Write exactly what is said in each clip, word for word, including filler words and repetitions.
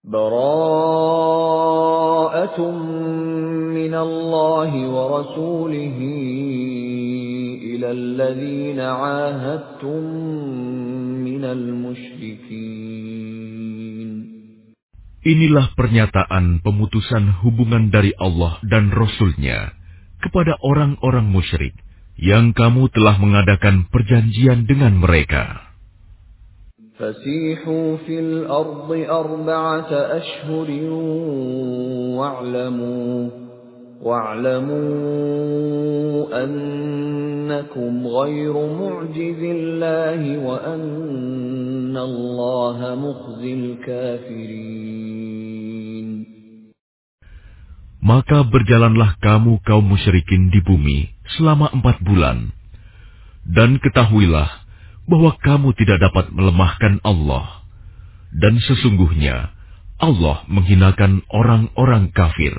Bara'atun minallahi wa rasulihi ilal ladzina 'ahadtum minal musyrikin. Inilah pernyataan pemutusan hubungan dari Allah dan Rasul-Nya kepada orang-orang musyrik yang kamu telah mengadakan perjanjian dengan mereka. فسيحوا في الأرض أربعة أشهر واعلموا واعلموا أنكم غير معجز الله وأن الله مخزي الكافرين. Maka berjalanlah kamu kaum musyrikin di bumi selama empat bulan, dan ketahuilah bahwa kamu tidak dapat melemahkan Allah, dan sesungguhnya Allah menghinakan orang-orang kafir.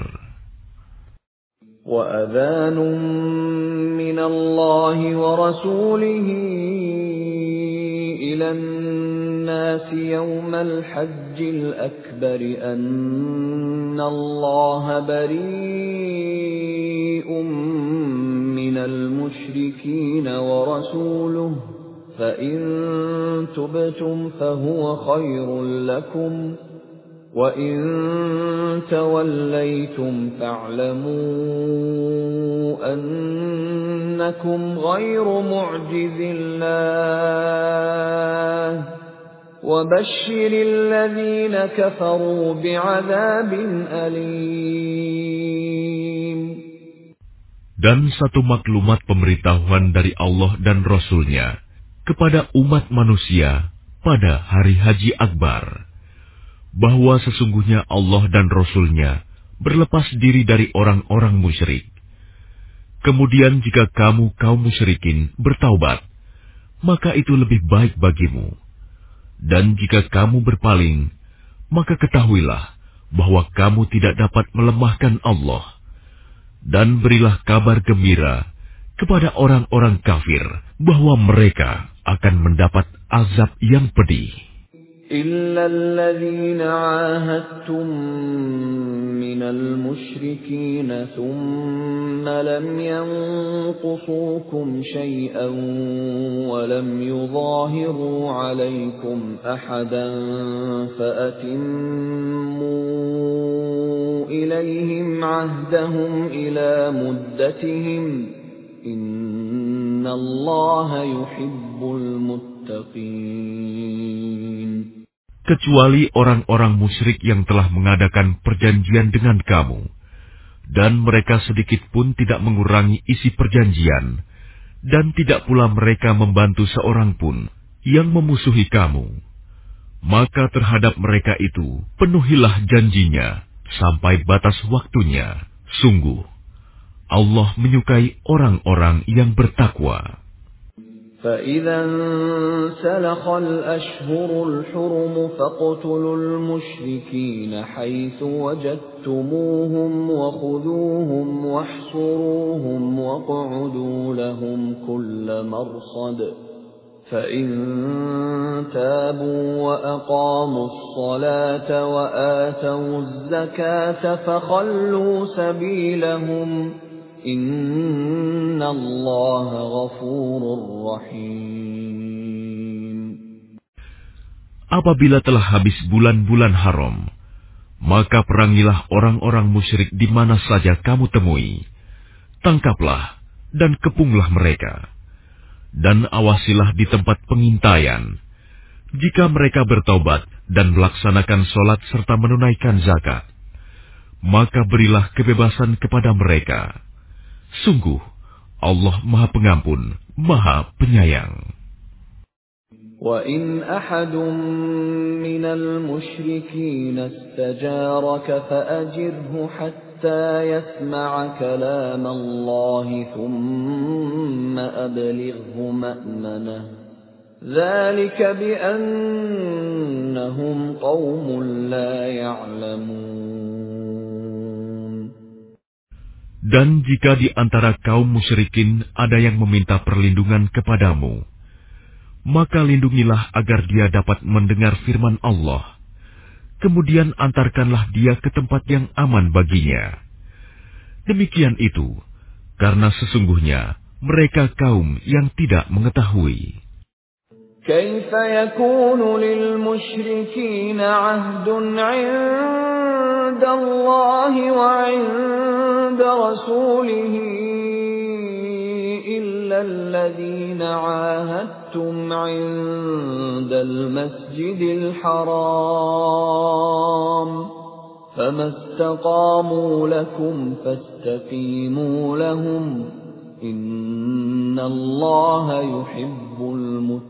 وَأَذَانٌ مِّنَ اللَّهِ وَرَسُولِهِ إِلَى النَّاسِ يَوْمَ الْحَجِّ الْأَكْبَرِ أَنَّ اللَّهَ بَرِيءٌ مِّنَ الْمُشْرِكِينَ وَرَسُولُهُ فَإِن تُبْتُمْ فَهُوَ خَيْرٌ لَّكُمْ وَإِن تَوَلَّيْتُمْ فَاعْلَمُوا أَنَّكُمْ غَيْرُ مُعْجِزِي اللَّهِ وَبَشِّرِ الَّذِينَ كَفَرُوا بِعَذَابٍ أَلِيمٍ. Dan satu maklumat pemberitahuan dari Allah dan Rasul-Nya kepada umat manusia pada hari Haji Akbar, bahwa sesungguhnya Allah dan Rasul-Nya berlepas diri dari orang-orang musyrik. Kemudian jika kamu kaum musyrikin bertaubat, maka itu lebih baik bagimu. Dan jika kamu berpaling, maka ketahuilah bahwa kamu tidak dapat melemahkan Allah. Dan berilah kabar gembira kepada orang-orang kafir bahwa mereka akan mendapat azab yang pedih. إِلَّا الَّذِينَ عَاهَدتُّم مِّنَ الْمُشْرِكِينَ ثُمَّ لَمْ يَنقُصُوكُمْ شَيْئًا وَلَمْ يُظَاهِرُوا عَلَيْكُمْ أَحَدًا فَأَتِمُّوا إِلَيْهِمْ عَهْدَهُمْ إِلَى مُدَّتِهِمْ إِنَّ اللَّهَ يُحِبُّ الْمُتَّقِينَ. Kecuali orang-orang musyrik yang telah mengadakan perjanjian dengan kamu, dan mereka sedikit pun tidak mengurangi isi perjanjian, dan tidak pula mereka membantu seorang pun yang memusuhi kamu. Maka terhadap mereka itu penuhilah janjinya sampai batas waktunya. Sungguh, Allah menyukai orang-orang yang bertakwa. فَإِذَا انسَلَخَ الْأَشْهُرُ الْحُرُمُ فَاقْتُلُوا الْمُشْرِكِينَ حَيْثُ وَجَدتُّمُوهُمْ وَخُذُوهُمْ وَاحْصُرُوهُمْ وَاقْعُدُوا لَهُمْ كُلَّ مَرْصَدٍ فَإِن تَابُوا وَأَقَامُوا الصَّلَاةَ وَآتَوُا الزَّكَاةَ فَخَلُّوا سَبِيلَهُمْ Inna Allah ghafurur rahim. Apabila telah habis bulan-bulan haram, maka perangilah orang-orang musyrik di mana saja kamu temui. Tangkaplah dan kepunglah mereka. Dan awasilah di tempat pengintaian. Jika mereka bertaubat dan melaksanakan sholat serta menunaikan zakat, maka berilah kebebasan kepada mereka. Sungguh, Allah Maha Pengampun, Maha Penyayang. وَإِنْ أَحَدٌ مِّنَ الْمُشْرِكِينَ اسْتَجَارَكَ فَأَجِرْهُ حَتَّى يَسْمَعَ كَلَامَ اللَّهِ ثُمَّ أَبْلِغْهُ مَأْمَنَهُ ذَلِكَ بِأَنَّهُمْ قَوْمٌ لَّا يَعْلَمُونَ. Dan jika di antara kaum musyrikin ada yang meminta perlindungan kepadamu, maka lindungilah agar dia dapat mendengar firman Allah. kemudian antarkanlah dia ke tempat yang aman baginya. Demikian itu, karena sesungguhnya mereka kaum yang tidak mengetahui. كيف يكون للمشركين عهد عند الله وعند رسوله إلا الذين عاهدتم عند المسجد الحرام فما استقاموا لكم فاستقيموا لهم إن الله يحب المتقين.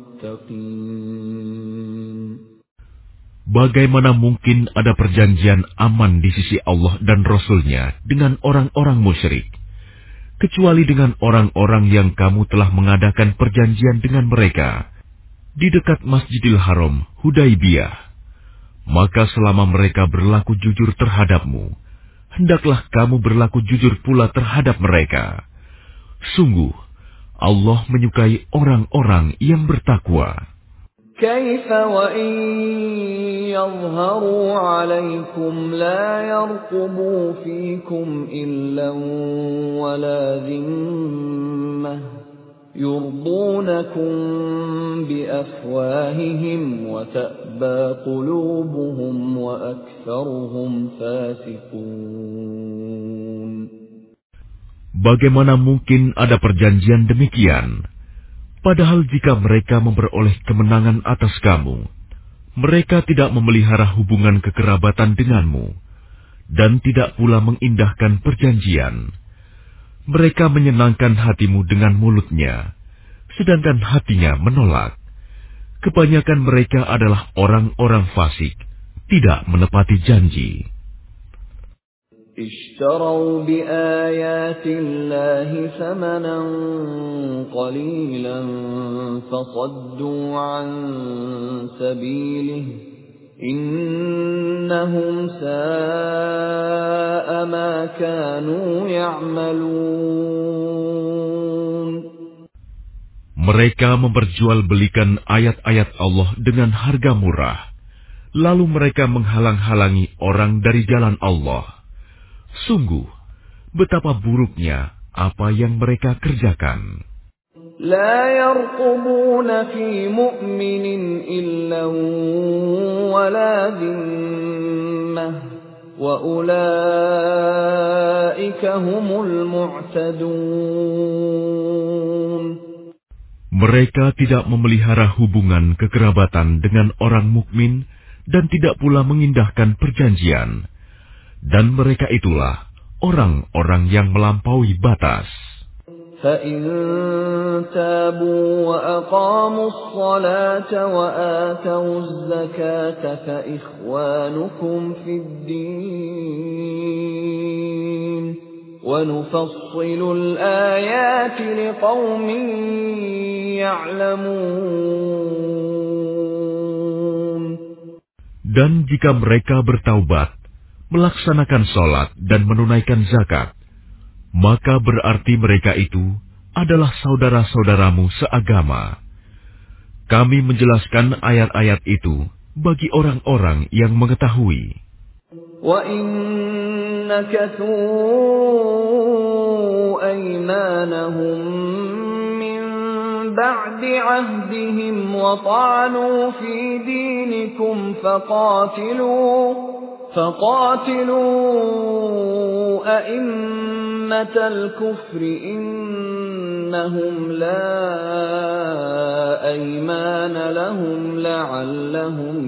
Bagaimana mungkin ada perjanjian aman di sisi Allah dan Rasul-Nya dengan orang-orang musyrik, kecuali dengan orang-orang yang kamu telah mengadakan perjanjian dengan mereka di dekat Masjidil Haram, Hudaibiyah. Maka selama mereka berlaku jujur terhadapmu, hendaklah kamu berlaku jujur pula terhadap mereka. Sungguh, Allah menyukai orang-orang yang bertakwa. كيف وإن يظهروا عليكم لا يرقبوا فيكم إلا ولا ذمة يرضونكم بأفواههم وتأبى قلوبهم وأكثرهم فاسقون. Bagaimana mungkin ada perjanjian demikian? Padahal jika mereka memperoleh kemenangan atas kamu, mereka tidak memelihara hubungan kekerabatan denganmu, dan tidak pula mengindahkan perjanjian. Mereka menyenangkan hatimu dengan mulutnya, sedangkan hatinya menolak. Kebanyakan mereka adalah orang-orang fasik, tidak menepati janji. اشتروا بآيات الله ثمنا قليلا فصدوا عن سبيله إنهم ساء ما كانوا يعملون. Mereka memperjualbelikan ayat-ayat Allah dengan harga murah, lalu mereka menghalang-halangi orang dari jalan Allah. Sungguh, betapa buruknya apa yang mereka kerjakan. لا يرقبون في مؤمن إلا ولا ذمة وأولئك هم المعتدون. Mereka tidak memelihara hubungan kekerabatan dengan orang mukmin dan tidak pula mengindahkan perjanjian. Dan mereka itulah orang-orang yang melampaui batas. فَإِن تَابُوا وَأَقَامُوا الصَّلَاةَ وَآتَوُا الزَّكَاةَ فَإِخْوَانُكُمْ فِي الدِّينِ وَنُفَصِّلُ الْآيَاتِ لِقَوْمٍ يَعْلَمُونَ. Dan jika mereka bertaubat, melaksanakan sholat dan menunaikan zakat, maka berarti mereka itu adalah saudara-saudaramu seagama. Kami menjelaskan ayat-ayat itu bagi orang-orang yang mengetahui. وَإِن نَكَثُوا أَيْمَانَهُم مِّن بَعْدِ عَهْدِهِمْ وَطَعَنُوا فِي دِينِكُمْ فَقَاتِلُوا فَقَاتِلُوا أَئِمَّةَ الْكُفْرِ إِنَّهُمْ لَا أَيْمَانَ لَهُمْ لَعَلَّهُمْ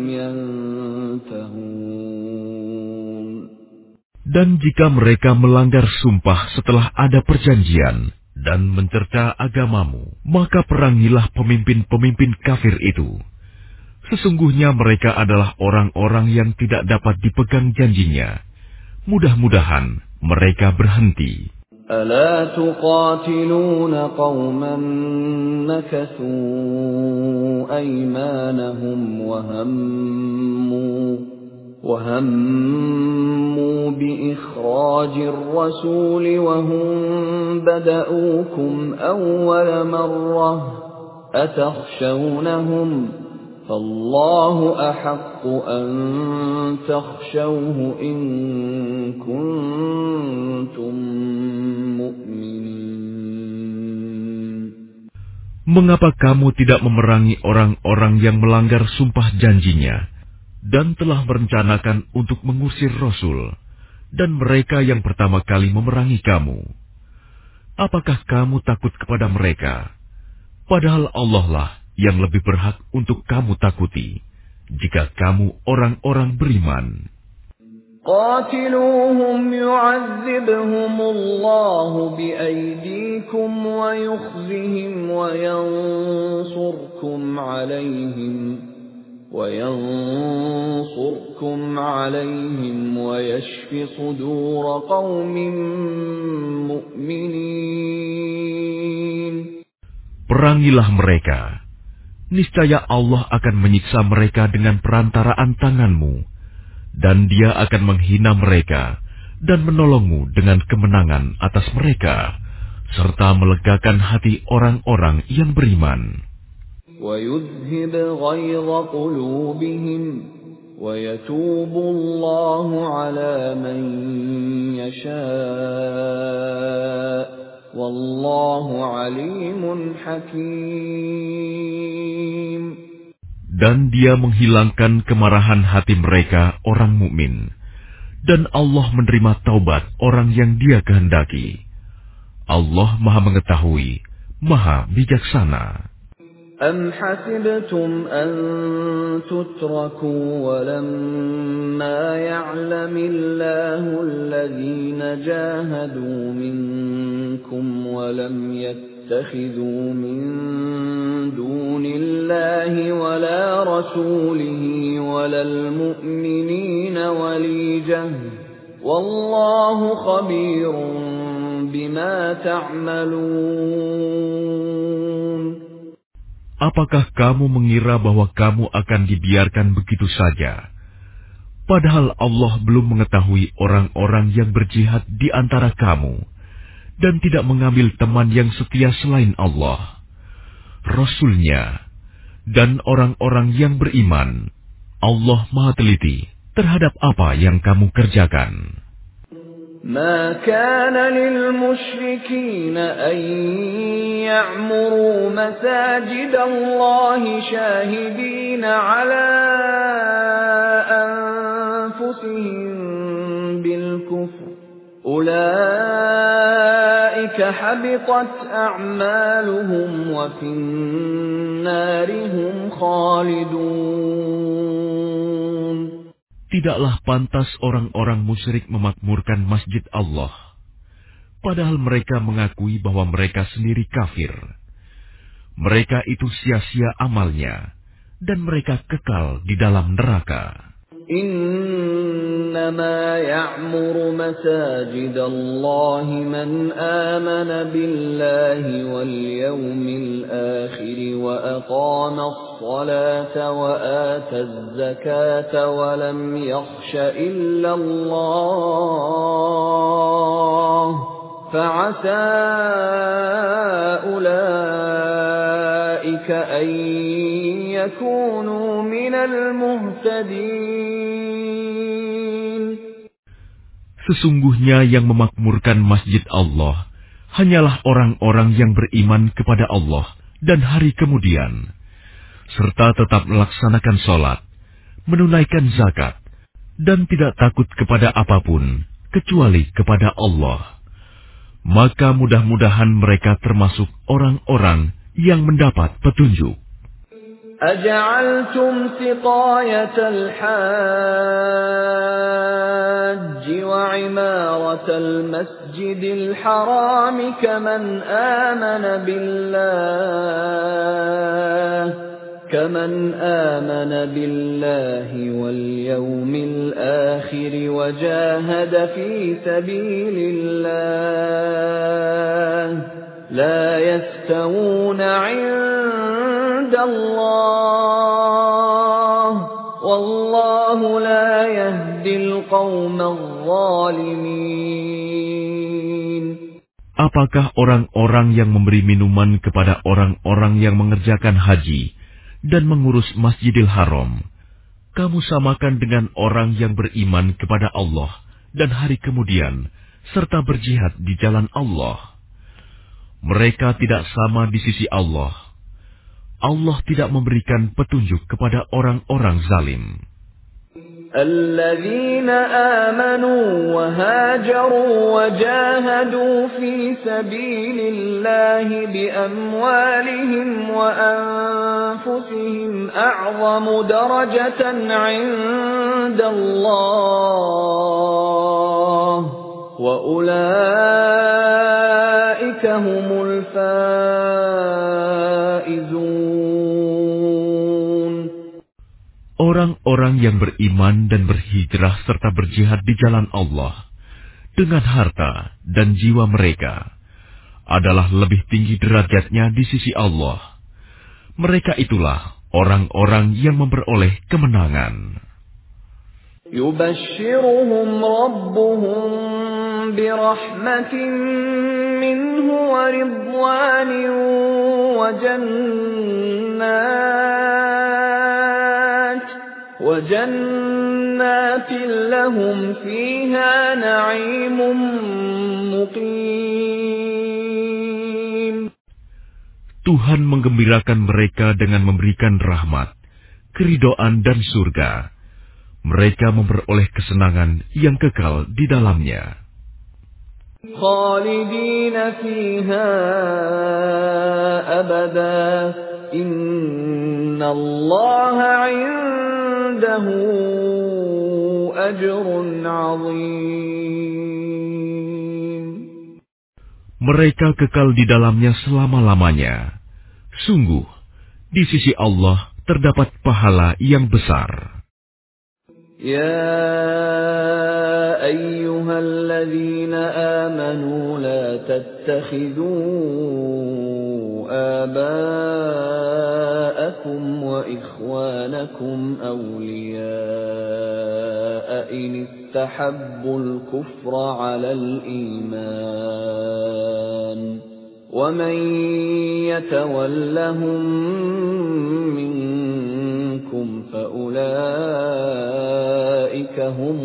يَنْتَهُونَ. Dan jika mereka melanggar sumpah setelah ada perjanjian dan mencerca agamamu, maka perangilah pemimpin-pemimpin kafir itu. Sesungguhnya mereka adalah orang-orang yang tidak dapat dipegang janjinya. Mudah-mudahan mereka berhenti. أَلَا تُقَاتِلُونَ قَوْمًا نَكَثُوا أَيْمَانَهُمْ وَهَمُّوا وَهَمُّوا بِإِخْرَاجِ الرَّسُولِ وَهُمْ بَدَؤُوكُمْ أَوَّلَ مَرَّةٍ أَتَخْشَوْنَهُمْ فالله أحق أن تخشوه إن كنتم مؤمنين. Mengapa kamu tidak memerangi orang-orang yang melanggar sumpah janjinya dan telah merencanakan untuk mengusir Rasul dan mereka yang pertama kali memerangi kamu? Apakah kamu takut kepada mereka? Padahal Allah lah yang lebih berhak untuk kamu takuti, jika kamu orang-orang beriman. قاتلوهم يعذبهم الله بأيديكم ويخزهم وينصركم عليهم وينصركم عليهم ويشف صدور قوم مؤمنين. Perangilah mereka. Niscaya Allah akan menyiksa mereka dengan perantaraan tanganmu, dan Dia akan menghina mereka dan menolongmu dengan kemenangan atas mereka, serta melegakan hati orang-orang yang beriman. وَيُذْهِبْ غَيْظَ قُلُوبِهِمْ وَيَتُوبُ اللَّهُ عَلَى مَن يَشَاءُ وَاللَّهُ عَلِيمٌ حَكِيمٌ. Dan Dia menghilangkan kemarahan hati mereka orang mukmin, dan Allah menerima taubat orang yang Dia kehendaki. Allah Maha Mengetahui, Maha Bijaksana. أَمْ حَسِبْتُمْ أَن تُتْرَكُوا وَلَمَّا يَعْلَمِ اللَّهُ الَّذِينَ جَاهَدُوا مِنكُمْ وَلَمْ يَتَّخِذُوا مِن دُونِ اللَّهِ وَلَا رَسُولِهِ وَلَا الْمُؤْمِنِينَ وَلِيجَةً وَاللَّهُ خَبِيرٌ بِمَا تَعْمَلُونَ. Apakah kamu mengira bahwa kamu akan dibiarkan begitu saja? Padahal Allah belum mengetahui orang-orang yang berjihad di antara kamu, dan tidak mengambil teman yang setia selain Allah, Rasul-Nya, dan orang-orang yang beriman. Allah Maha Teliti terhadap apa yang kamu kerjakan. ما كان للمشركين أن يعمروا مساجد الله شاهدين على أنفسهم بالكفر أولئك حبطت أعمالهم وفي النار هم خالدون. Tidaklah pantas orang-orang musyrik memakmurkan masjid Allah, padahal mereka mengakui bahwa mereka sendiri kafir. Mereka itu sia-sia amalnya, dan mereka kekal di dalam neraka. إنما يعمر مساجد الله من آمن بالله واليوم الآخر وأقام الصلاة وآتى الزكاة ولم يخش إلا الله فعسى أولئك أن يكونوا من المهتدين. Sesungguhnya yang memakmurkan masjid Allah hanyalah orang-orang yang beriman kepada Allah dan hari kemudian, serta tetap melaksanakan sholat, menunaikan zakat, dan tidak takut kepada apapun kecuali kepada Allah. Maka mudah-mudahan mereka termasuk orang-orang yang mendapat petunjuk. أجعلتم سقاية الحاج وعمارة المسجد الحرام كمن آمن بالله كمن آمن بالله واليوم الآخر وجاهد في سبيل الله لا يستوون عند الله والله لا يهدي القوم الظالمين. Apakah orang-orang yang memberi minuman kepada orang-orang yang mengerjakan haji dan mengurus Masjidil Haram, kamu samakan dengan orang yang beriman kepada Allah dan hari kemudian, serta berjihad di jalan Allah. Mereka tidak sama di sisi Allah. Allah tidak memberikan petunjuk kepada orang-orang zalim. الذين آمنوا وهاجروا وجاهدوا في سبيل الله بأموالهم وأنفسهم أعظم درجة عند الله وأولئك هم الفائزون. Orang-orang yang beriman dan berhijrah serta berjihad di jalan Allah dengan harta dan jiwa mereka adalah lebih tinggi derajatnya di sisi Allah. Mereka itulah orang-orang yang memperoleh kemenangan. يبشرهم ربهم برحمة منه ورضوان وجنات وجنات لهم فيها نعيم مقيم. Tuhan menggembirakan mereka dengan memberikan rahmat, keridhaan dan surga. Mereka memperoleh kesenangan yang kekal di dalamnya. خالدين فيها أبدا إن الله عنده أجر عظيم. Mereka kekal di dalamnya selama-lamanya. Sungguh, di sisi Allah terdapat pahala yang besar. يا أيها الذين آمنوا لا تتخذوا آباءكم وإخوانكم أولياء إن استحبوا الكفر على الإيمان ومن يتولهم منكم فأولئك هم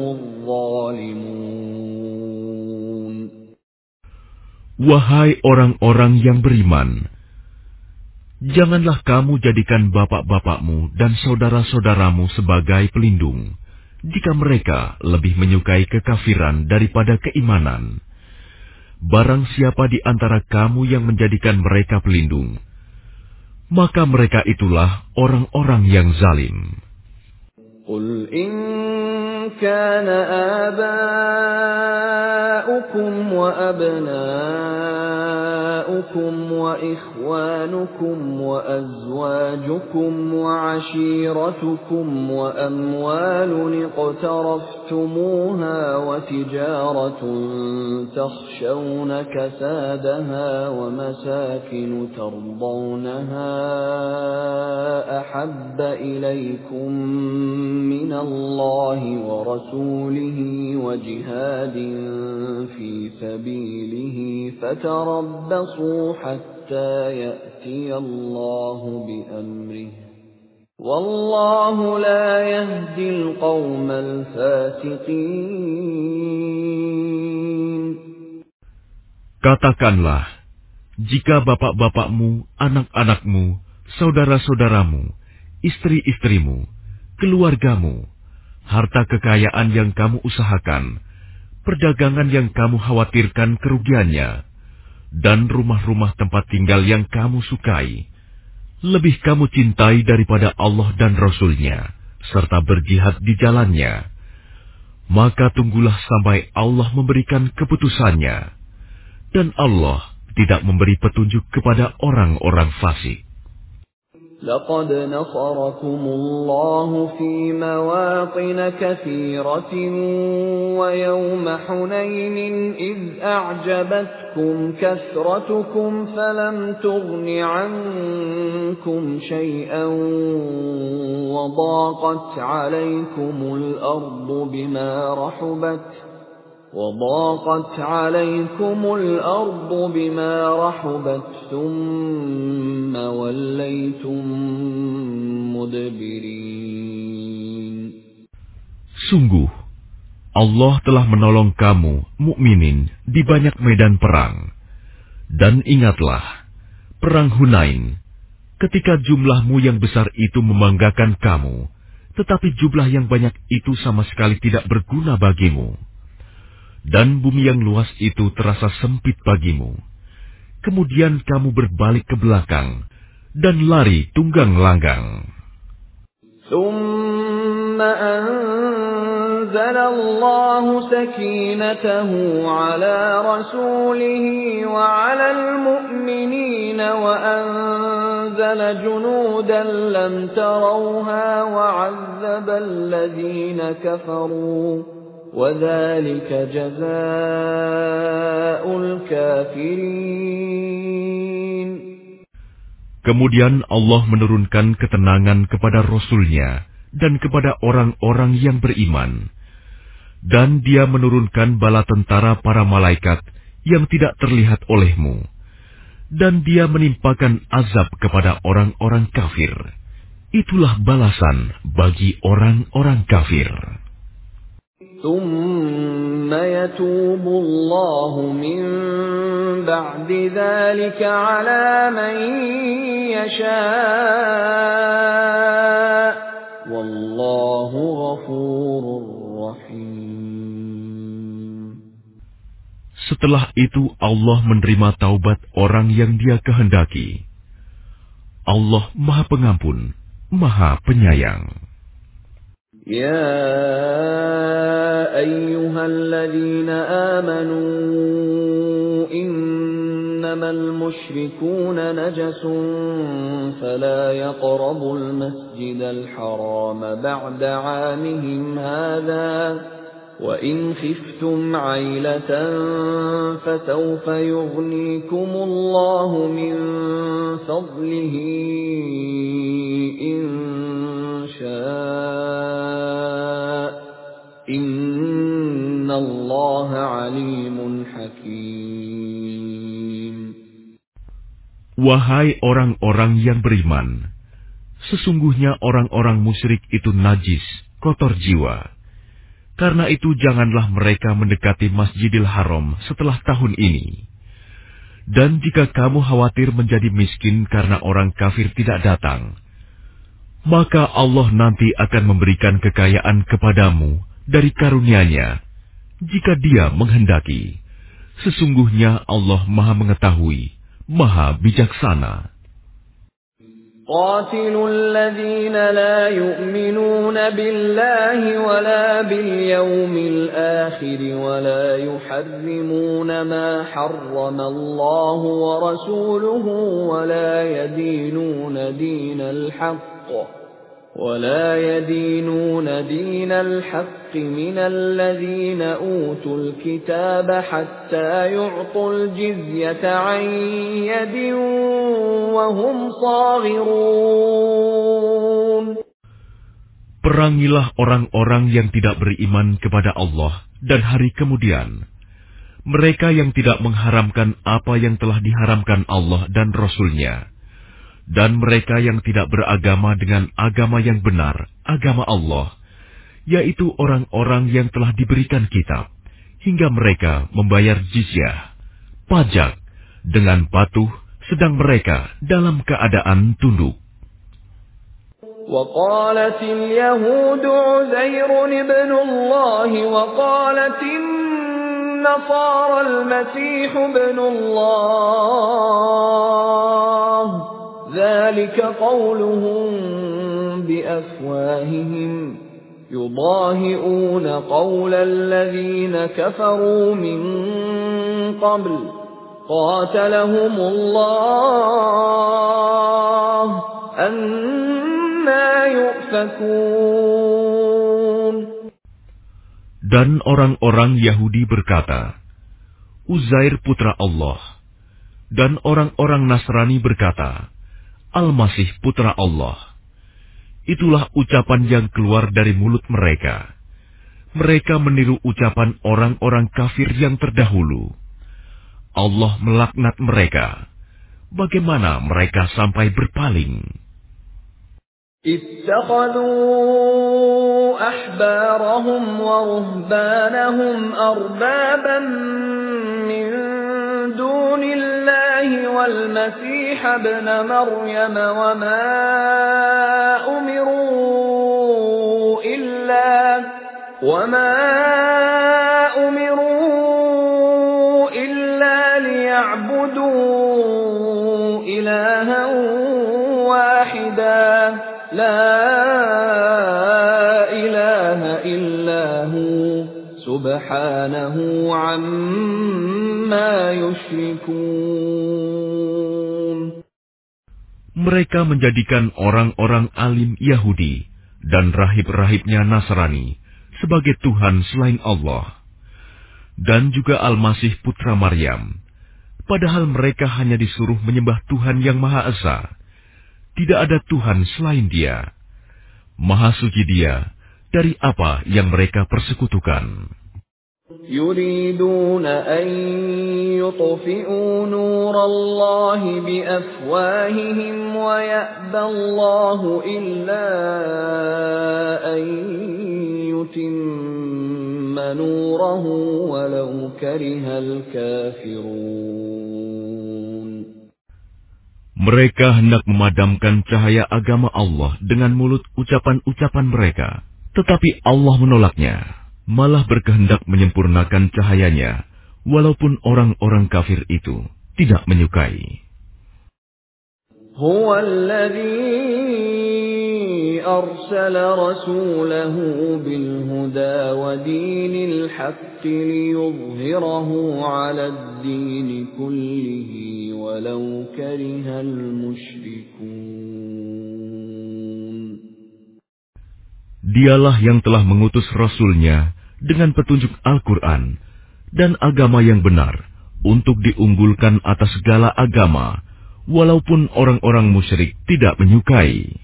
الظالمون. Wahai orang-orang yang beriman, janganlah kamu jadikan bapak-bapakmu dan saudara-saudaramu sebagai pelindung, jika mereka lebih menyukai kekafiran daripada keimanan. Barang siapa di antara kamu yang menjadikan mereka pelindung, maka mereka itulah orang-orang yang zalim. قل إن كان آباؤكم وأبناؤكم وإخوانكم وأزواجكم وعشيرتكم وأموال اقترفتموها وتجارة تخشون كسادها ومساكن ترضونها أحب إليكم من الله ورسوله وجهاد في سبيله فتربصوا حتى يأتي الله بأمره والله لا يهدي القوم الفاسقين. Katakanlah, jika bapak-bapakmu, anak-anakmu, saudara-saudaramu, istri-istrimu, keluargamu, harta kekayaan yang kamu usahakan, perdagangan yang kamu khawatirkan kerugiannya, dan rumah-rumah tempat tinggal yang kamu sukai, lebih kamu cintai daripada Allah dan Rasul-Nya, serta berjihad di jalannya, maka tunggulah sampai Allah memberikan keputusannya, dan Allah tidak memberi petunjuk kepada orang-orang fasik. لقد نصركم الله في مواطن كثيرة ويوم حنين إذ أعجبتكم كثرتكم فلم تغن عنكم شيئا وضاقت عليكم الأرض بما رحبت وضاقت عليكم الأرض بما رحبت ثم وليتم مدبرين. Sungguh, Allah telah menolong kamu, mukminin, di banyak medan perang. Dan ingatlah, perang Hunain, ketika jumlahmu yang besar itu membanggakan kamu, tetapi jumlah yang banyak itu sama sekali tidak berguna bagimu. Dan bumi yang luas itu terasa sempit bagimu. Kemudian kamu berbalik ke belakang dan lari tunggang langgang. ثم أنزل الله سكينته على رسوله وعلى المؤمنين وأنزل جنودا لم تروها وعذب الذين كفروا وذلك جزاء الكافرين. Kemudian Allah menurunkan ketenangan kepada Rasul-Nya dan kepada orang-orang yang beriman. Dan Dia menurunkan bala tentara para malaikat yang tidak terlihat olehmu. Dan Dia menimpakan azab kepada orang-orang kafir. Itulah balasan bagi orang-orang kafir. ثم يتوب الله من بعد ذلك على من يشاء والله غفور رحيم. Setelah itu Allah menerima taubat orang yang Dia kehendaki. Allah Maha Pengampun, Maha Penyayang. يا أيها الذين آمنوا إنما المشركون نجس فلا يقربوا المسجد الحرام بعد عامهم هذا وإن خفتم عيلة فسوف يغنيكم الله من فضله إن شاء إن الله عليم حكيم. Wahai orang-orang yang beriman, sesungguhnya orang-orang musyrik itu najis, kotor jiwa. Karena itu janganlah mereka mendekati Masjidil Haram setelah tahun ini. Dan jika kamu khawatir menjadi miskin karena orang kafir tidak datang, maka Allah nanti akan memberikan kekayaan kepadamu dari karunia-Nya, jika Dia menghendaki. Sesungguhnya Allah Maha Mengetahui, Maha Bijaksana. قاتلوا الذين لا يؤمنون بالله ولا باليوم الآخر ولا يحرمون ما حرم الله ورسوله ولا يدينون دين الحق ولا يدينون دين الحق من الذين أوتوا الكتاب حتى يعطوا الجزية عن يد وهم صاغرون. Perangilah orang-orang yang tidak beriman kepada Allah dan hari kemudian. Mereka yang tidak mengharamkan apa yang telah diharamkan Allah dan Rasul-Nya. Dan mereka yang tidak beragama dengan agama yang benar, agama Allah, yaitu orang-orang yang telah diberikan kitab, hingga mereka membayar jizyah, pajak, dengan patuh, sedang mereka dalam keadaan tunduk. وقالت اليهود عزير ابن الله وقالت النصارى المسيح ابن الله ذلك قولهم بأفواههم يضاهئون قول الذين كفروا من قبل قاتلهم الله أنى يؤفكون. Dan orang-orang Yahudi berkata, Uzair putra Allah. Dan orang-orang Nasrani berkata, Al-Masih putra Allah. Itulah ucapan yang keluar dari mulut mereka. Mereka meniru ucapan orang-orang kafir yang terdahulu. Allah melaknat mereka. Bagaimana mereka sampai berpaling? اتخذوا أحبارهم ورهبانهم أربابا من دون الله والمسيح ابن مريم وما أمروا إلا وما أمروا إلا ليعبدوا إلها واحدا لا إله إلا هو سبحانه عما يشركون. Mereka menjadikan orang-orang alim Yahudi dan rahib-rahibnya Nasrani sebagai Tuhan selain Allah, dan juga Al-Masih putra Maryam, padahal mereka hanya disuruh menyembah Tuhan yang Maha Esa. Tidak ada Tuhan selain Dia. Maha suci Dia dari apa yang mereka persekutukan. يريدون أن يطفئوا نور الله بأفواههم ويأبى الله إلا أن يتم نوره ولو كره الكافرون. Mereka hendak memadamkan cahaya agama Allah dengan mulut ucapan-ucapan mereka, tetapi Allah menolaknya, malah berkehendak menyempurnakan cahayanya, walaupun orang-orang kafir itu tidak menyukai. Huwa alladhi arsala rasulahu bil huda wa dinil haqqi liyudhhirahu 'ala ad-din kullihi walau karihal musyrikun. Dialah yang telah mengutus Rasul-Nya dengan petunjuk Al-Quran dan agama yang benar untuk diunggulkan atas segala agama, walaupun orang-orang musyrik tidak menyukai.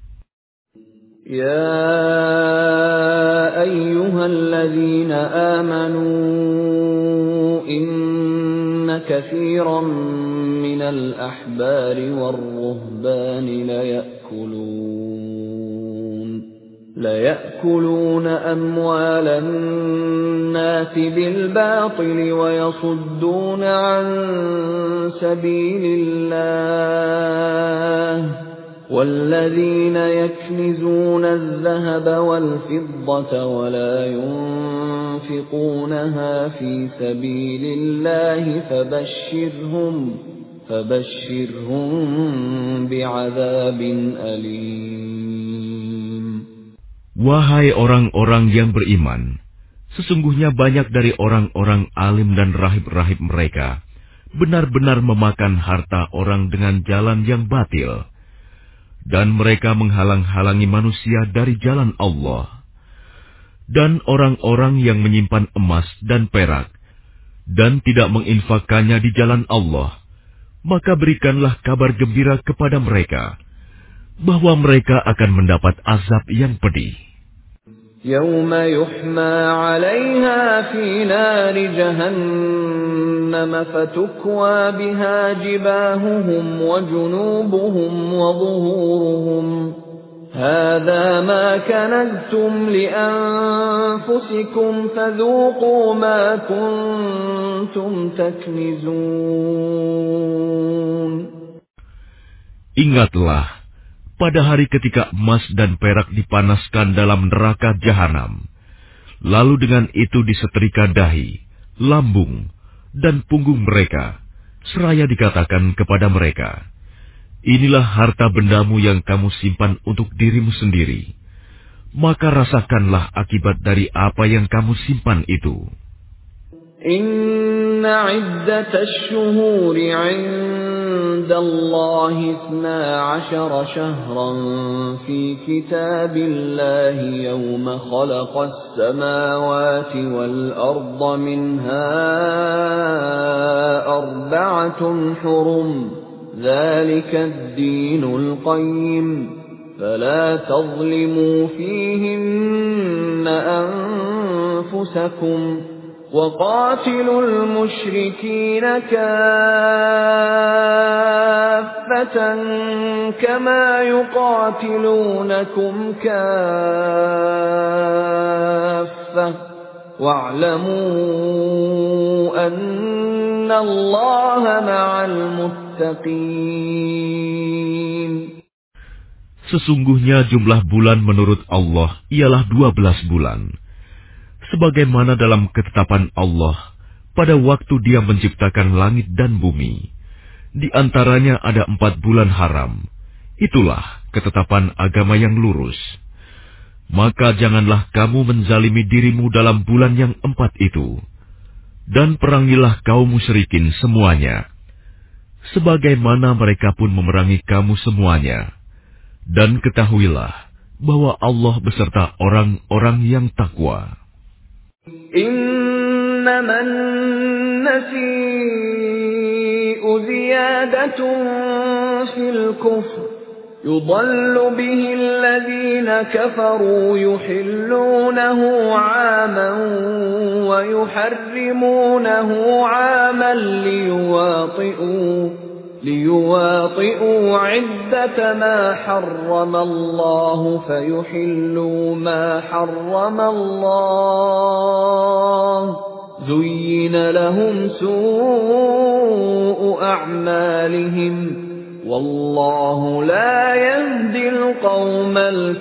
Ya ayyuhalladzina amanu inna katsiran minal ahbari war-ruhbani la ya'kulun la ya'kuluna amwalan nasi bil batili wa yasudduna an sabilillah والذين يكنزون الذهب والفضة ولا ينفقونها في سبيل الله فبشرهم فبشرهم بعذاب أليم. Wahai orang-orang yang beriman, sesungguhnya banyak dari orang-orang alim dan rahib-rahib mereka benar-benar memakan harta orang dengan jalan yang batil, dan mereka menghalang-halangi manusia dari jalan Allah. Dan orang-orang yang menyimpan emas dan perak dan tidak menginfakkannya di jalan Allah, maka berikanlah kabar gembira kepada mereka bahwa mereka akan mendapat azab yang pedih. يوم يحمى عليها في نار جهنم فتكوى بها جباههم وجنوبهم وظهورهم هذا ما كنزتم لأنفسكم فذوقوا ما كنتم تكنزون. Ingatlah pada hari ketika emas dan perak dipanaskan dalam neraka jahanam, lalu dengan itu disetrika dahi, lambung, dan punggung mereka, seraya dikatakan kepada mereka, inilah harta bendamu yang kamu simpan untuk dirimu sendiri, maka rasakanlah akibat dari apa yang kamu simpan itu. Inna iddatash shuhuri 'inda Allahi isna 'ashara shahran fi kitabillahi yawma khalaqas samawati wal arda minha arba'atun hurum dhalika ad-dinul qayyim fala tadhlimu fihinna anfusakum أنفسكم وقاتلوا المشركين كافة كما يقاتلونكم كافة واعلموا أن الله مع المتقين. Sesungguhnya jumlah bulan menurut Allah ialah dua belas bulan. Sebagaimana dalam ketetapan Allah pada waktu Dia menciptakan langit dan bumi. Di antaranya ada empat bulan haram. Itulah ketetapan agama yang lurus. Maka janganlah kamu menzalimi dirimu dalam bulan yang empat itu. Dan perangilah kaum musyrikin semuanya. Sebagaimana mereka pun memerangi kamu semuanya. Dan ketahuilah bahwa Allah beserta orang-orang yang takwa. إنما النسيء زيادة في الكفر يضل به الذين كفروا يحلونه عاما ويحرمونه عاما ليواطئوا ليواطئوا عدة ما حرم الله فيحلوا ما حرم الله زين لهم سوء أعمالهم والله لا يهدي القوم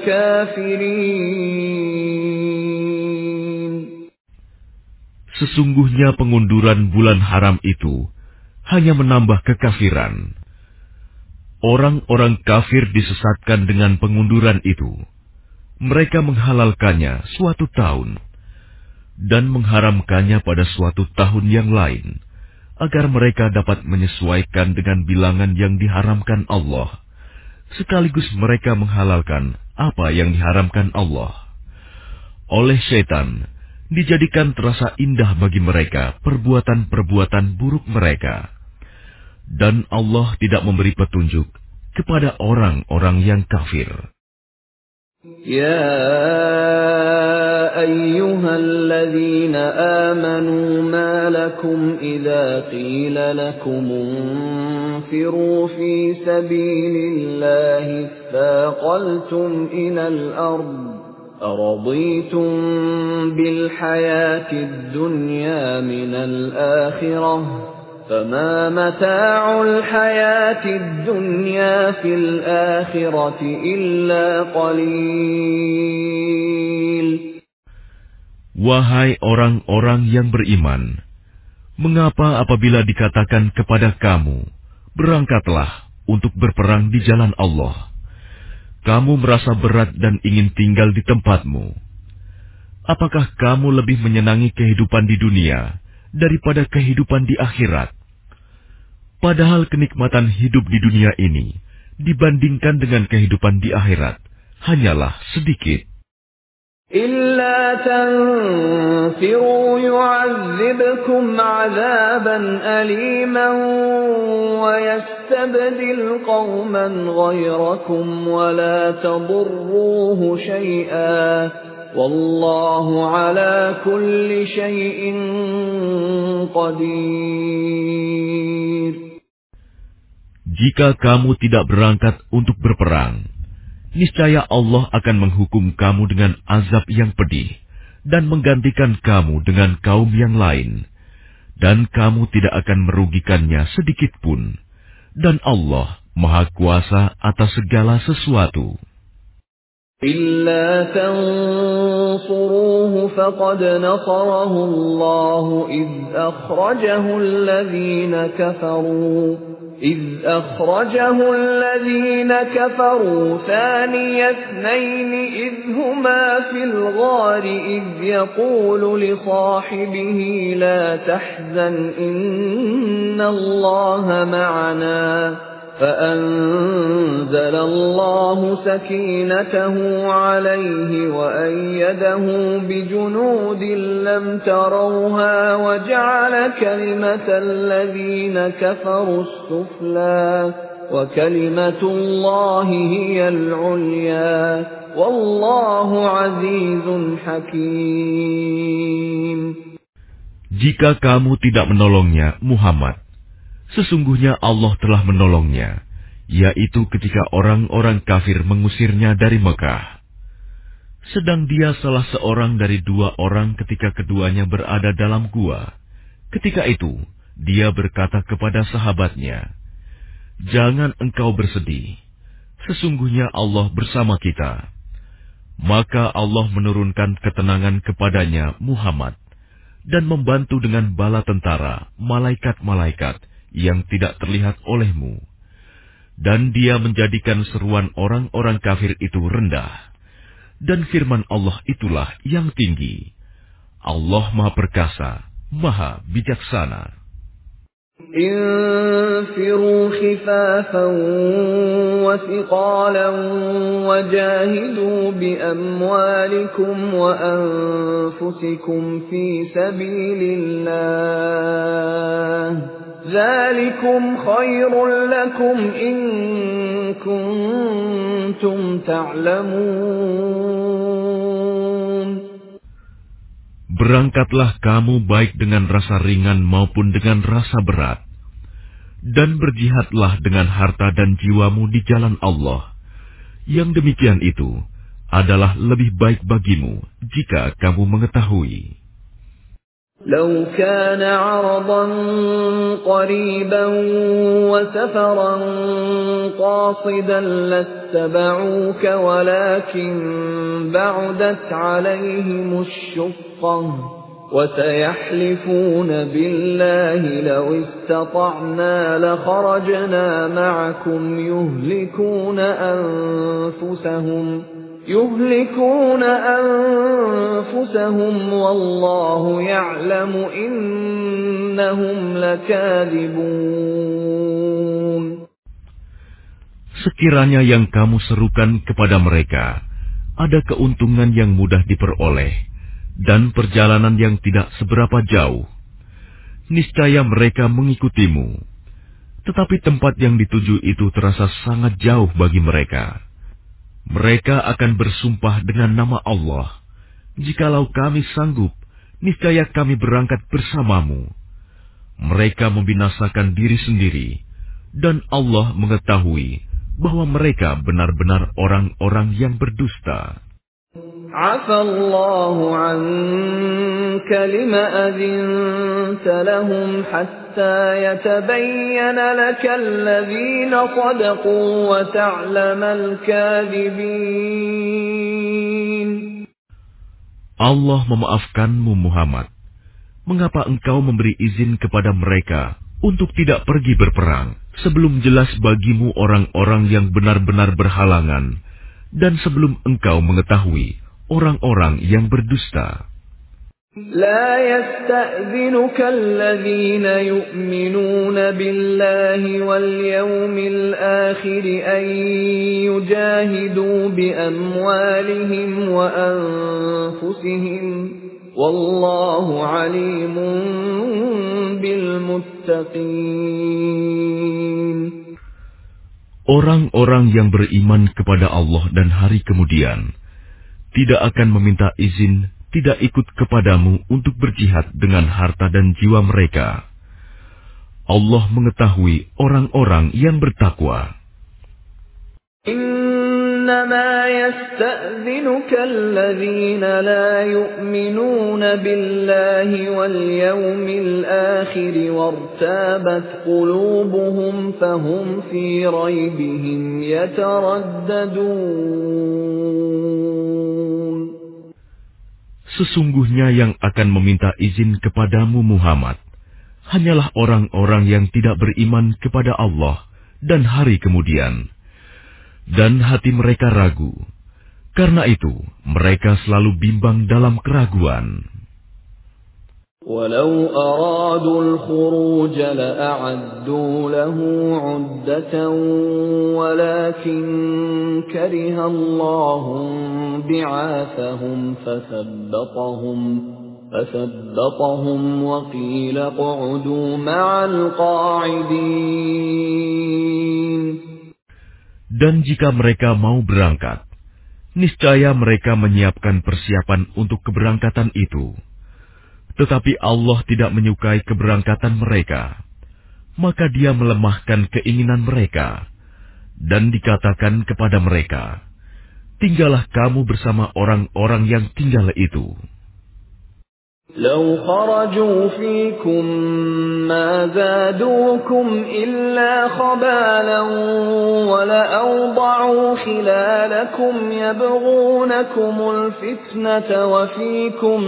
الكافرين. Sesungguhnya pengunduran bulan haram itu hanya menambah kekafiran. Orang-orang kafir disesatkan dengan pengunduran itu. Mereka menghalalkannya suatu tahun dan mengharamkannya pada suatu tahun yang lain, agar mereka dapat menyesuaikan dengan bilangan yang diharamkan Allah, sekaligus mereka menghalalkan apa yang diharamkan Allah. Oleh syaitan, dijadikan terasa indah bagi mereka perbuatan-perbuatan buruk mereka. Dan Allah tidak memberi petunjuk kepada orang-orang yang kafir. Ya ayyuhalladzina amanu ma lakum idza qila lakum unfiru fi sabilillahi thaqaltum ilal ard araditum bil hayatid dunya minal akhirah فما متاع الحياة الدنيا في الآخرة إلا قليل. Wahai orang-orang yang beriman, mengapa apabila dikatakan kepada kamu, berangkatlah untuk berperang di jalan Allah, kamu merasa berat dan ingin tinggal di tempatmu? Apakah kamu lebih menyenangi kehidupan di dunia daripada kehidupan di akhirat? Padahal kenikmatan hidup di dunia ini dibandingkan dengan kehidupan di akhirat hanyalah sedikit. Illa tanfiru yu'adzibkum 'adzaban aliman wa yastabdil qauman ghayrakum wa la tadurruhu syai'an wallahu 'ala kulli syai'in qadir. Jika kamu tidak berangkat untuk berperang, niscaya Allah akan menghukum kamu dengan azab yang pedih dan menggantikan kamu dengan kaum yang lain, dan kamu tidak akan merugikannya sedikit pun, dan Allah Maha Kuasa atas segala sesuatu. إلا تنصروه فقد نصره الله إذ أخرجه الذين كفروا إذ أخرجه الذين كفروا ثاني اثنين إذ هما في الغار إذ يقول لصاحبه لا تحزن إن الله معنا فأنزل الله سكينته عليه وأيده بجنود لم تروها وجعل كلمة الذين كفروا السفلى وكلمة الله هي العليا والله عزيز حكيم. Jika kamu tidak menolongnya, Muhammad, sesungguhnya Allah telah menolongnya, yaitu ketika orang-orang kafir mengusirnya dari Mekah. Sedang dia salah seorang dari dua orang ketika keduanya berada dalam gua. Ketika itu, dia berkata kepada sahabatnya, "Jangan engkau bersedih, sesungguhnya Allah bersama kita." Maka Allah menurunkan ketenangan kepadanya, Muhammad, dan membantu dengan bala tentara, malaikat-malaikat yang tidak terlihat olehmu. Dan dia menjadikan seruan orang-orang kafir itu rendah. Dan firman Allah itulah yang tinggi. Allah Maha Perkasa, Maha Bijaksana. انفروا خفافا وثقالا وجاهدوا بأموالكم وأنفسكم في سبيل الله ذلكم خير لكم إن كنتم تعلمون. Berangkatlah kamu baik dengan rasa ringan maupun dengan rasa berat, dan berjihadlah dengan harta dan jiwamu di jalan Allah. Yang demikian itu adalah lebih baik bagimu jika kamu mengetahui. لو كان عرضا قريبا وسفرا قاصدا لاتبعوك ولكن بعدت عليهم الشقة وسيحلفون بالله لو استطعنا لخرجنا معكم يهلكون أنفسهم يهلكون أنفسهم والله يعلم إنهم لكاذبون. Sekiranya yang kamu serukan kepada mereka ada keuntungan yang mudah diperoleh dan perjalanan yang tidak seberapa jauh, niscaya mereka mengikutimu. Tetapi tempat yang dituju itu terasa sangat jauh bagi mereka. Mereka akan bersumpah dengan nama Allah, "Jikalau kami sanggup, niscaya kami berangkat bersamamu." Mereka membinasakan diri sendiri, dan Allah mengetahui bahwa mereka benar-benar orang-orang yang berdusta. عفى الله عنك لما أذنت لهم حتى يتبين لك الذين صدقوا وتعلم الكاذبين. Allah memaafkanmu, Muhammad. Mengapa engkau memberi izin kepada mereka untuk tidak pergi berperang sebelum jelas bagimu orang-orang yang benar-benar berhalangan dan sebelum engkau mengetahui orang-orang yang berdusta? لا يستأذنك الذين يؤمنون بالله واليوم الآخر أن يجاهدوا بأموالهم وأنفسهم والله عليم بالمتقين. Orang-orang yang beriman kepada Allah dan hari kemudian tidak akan meminta izin tidak ikut kepadamu untuk berjihad dengan harta dan jiwa mereka. Allah mengetahui orang-orang yang bertakwa. إنما يستأذنك الذين لا يؤمنون بالله واليوم الآخر وارتابت قلوبهم فهم في ريبهم يترددون. Sesungguhnya yang akan meminta izin kepadamu, Muhammad, hanyalah orang-orang yang tidak beriman kepada Allah dan hari kemudian, dan hati mereka ragu. Karena itu, mereka selalu bimbang dalam keraguan. ولو أرادوا الخروج لأعدوا له عدة ولكن كره الله بعاثهم فثبطهم فثبطهم وقيل اقعدوا مع القاعدين. Dan jika mereka mau berangkat, Niscaya mereka menyiapkan persiapan untuk keberangkatan itu. Tetapi Allah tidak menyukai keberangkatan mereka. Maka Dia melemahkan keinginan mereka. Dan dikatakan kepada mereka, tinggallah kamu bersama orang-orang yang tinggal itu. لو خرجوا فيكم ما زادوكم إلا خبالا ولأوضعوا خلالكم يبغونكم الفتنة وفيكم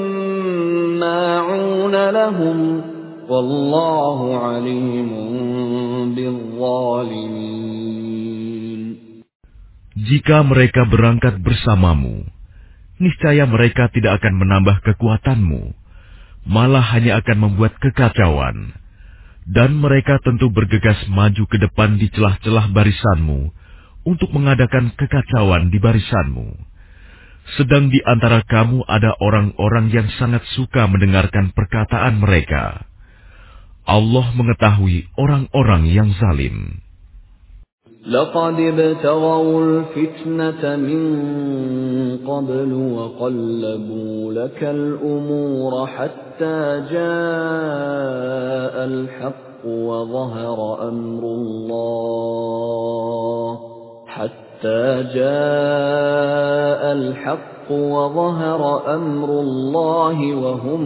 سماعون لهم والله عليم بالظالمين. Jika mereka berangkat bersamamu, niscaya mereka tidak akan menambah kekuatanmu, malah hanya akan membuat kekacauan. Dan mereka tentu bergegas maju ke depan di celah-celah barisanmu untuk mengadakan kekacauan di barisanmu. Sedang di antara kamu ada orang-orang yang sangat suka mendengarkan perkataan mereka. Allah mengetahui orang-orang yang zalim. لقد ابتغوا الفتنة من قبل وقلبوا لك الأمور حتى جاء الحق وظهر أمر الله حتى جاء الحق وظهر أمر الله وهم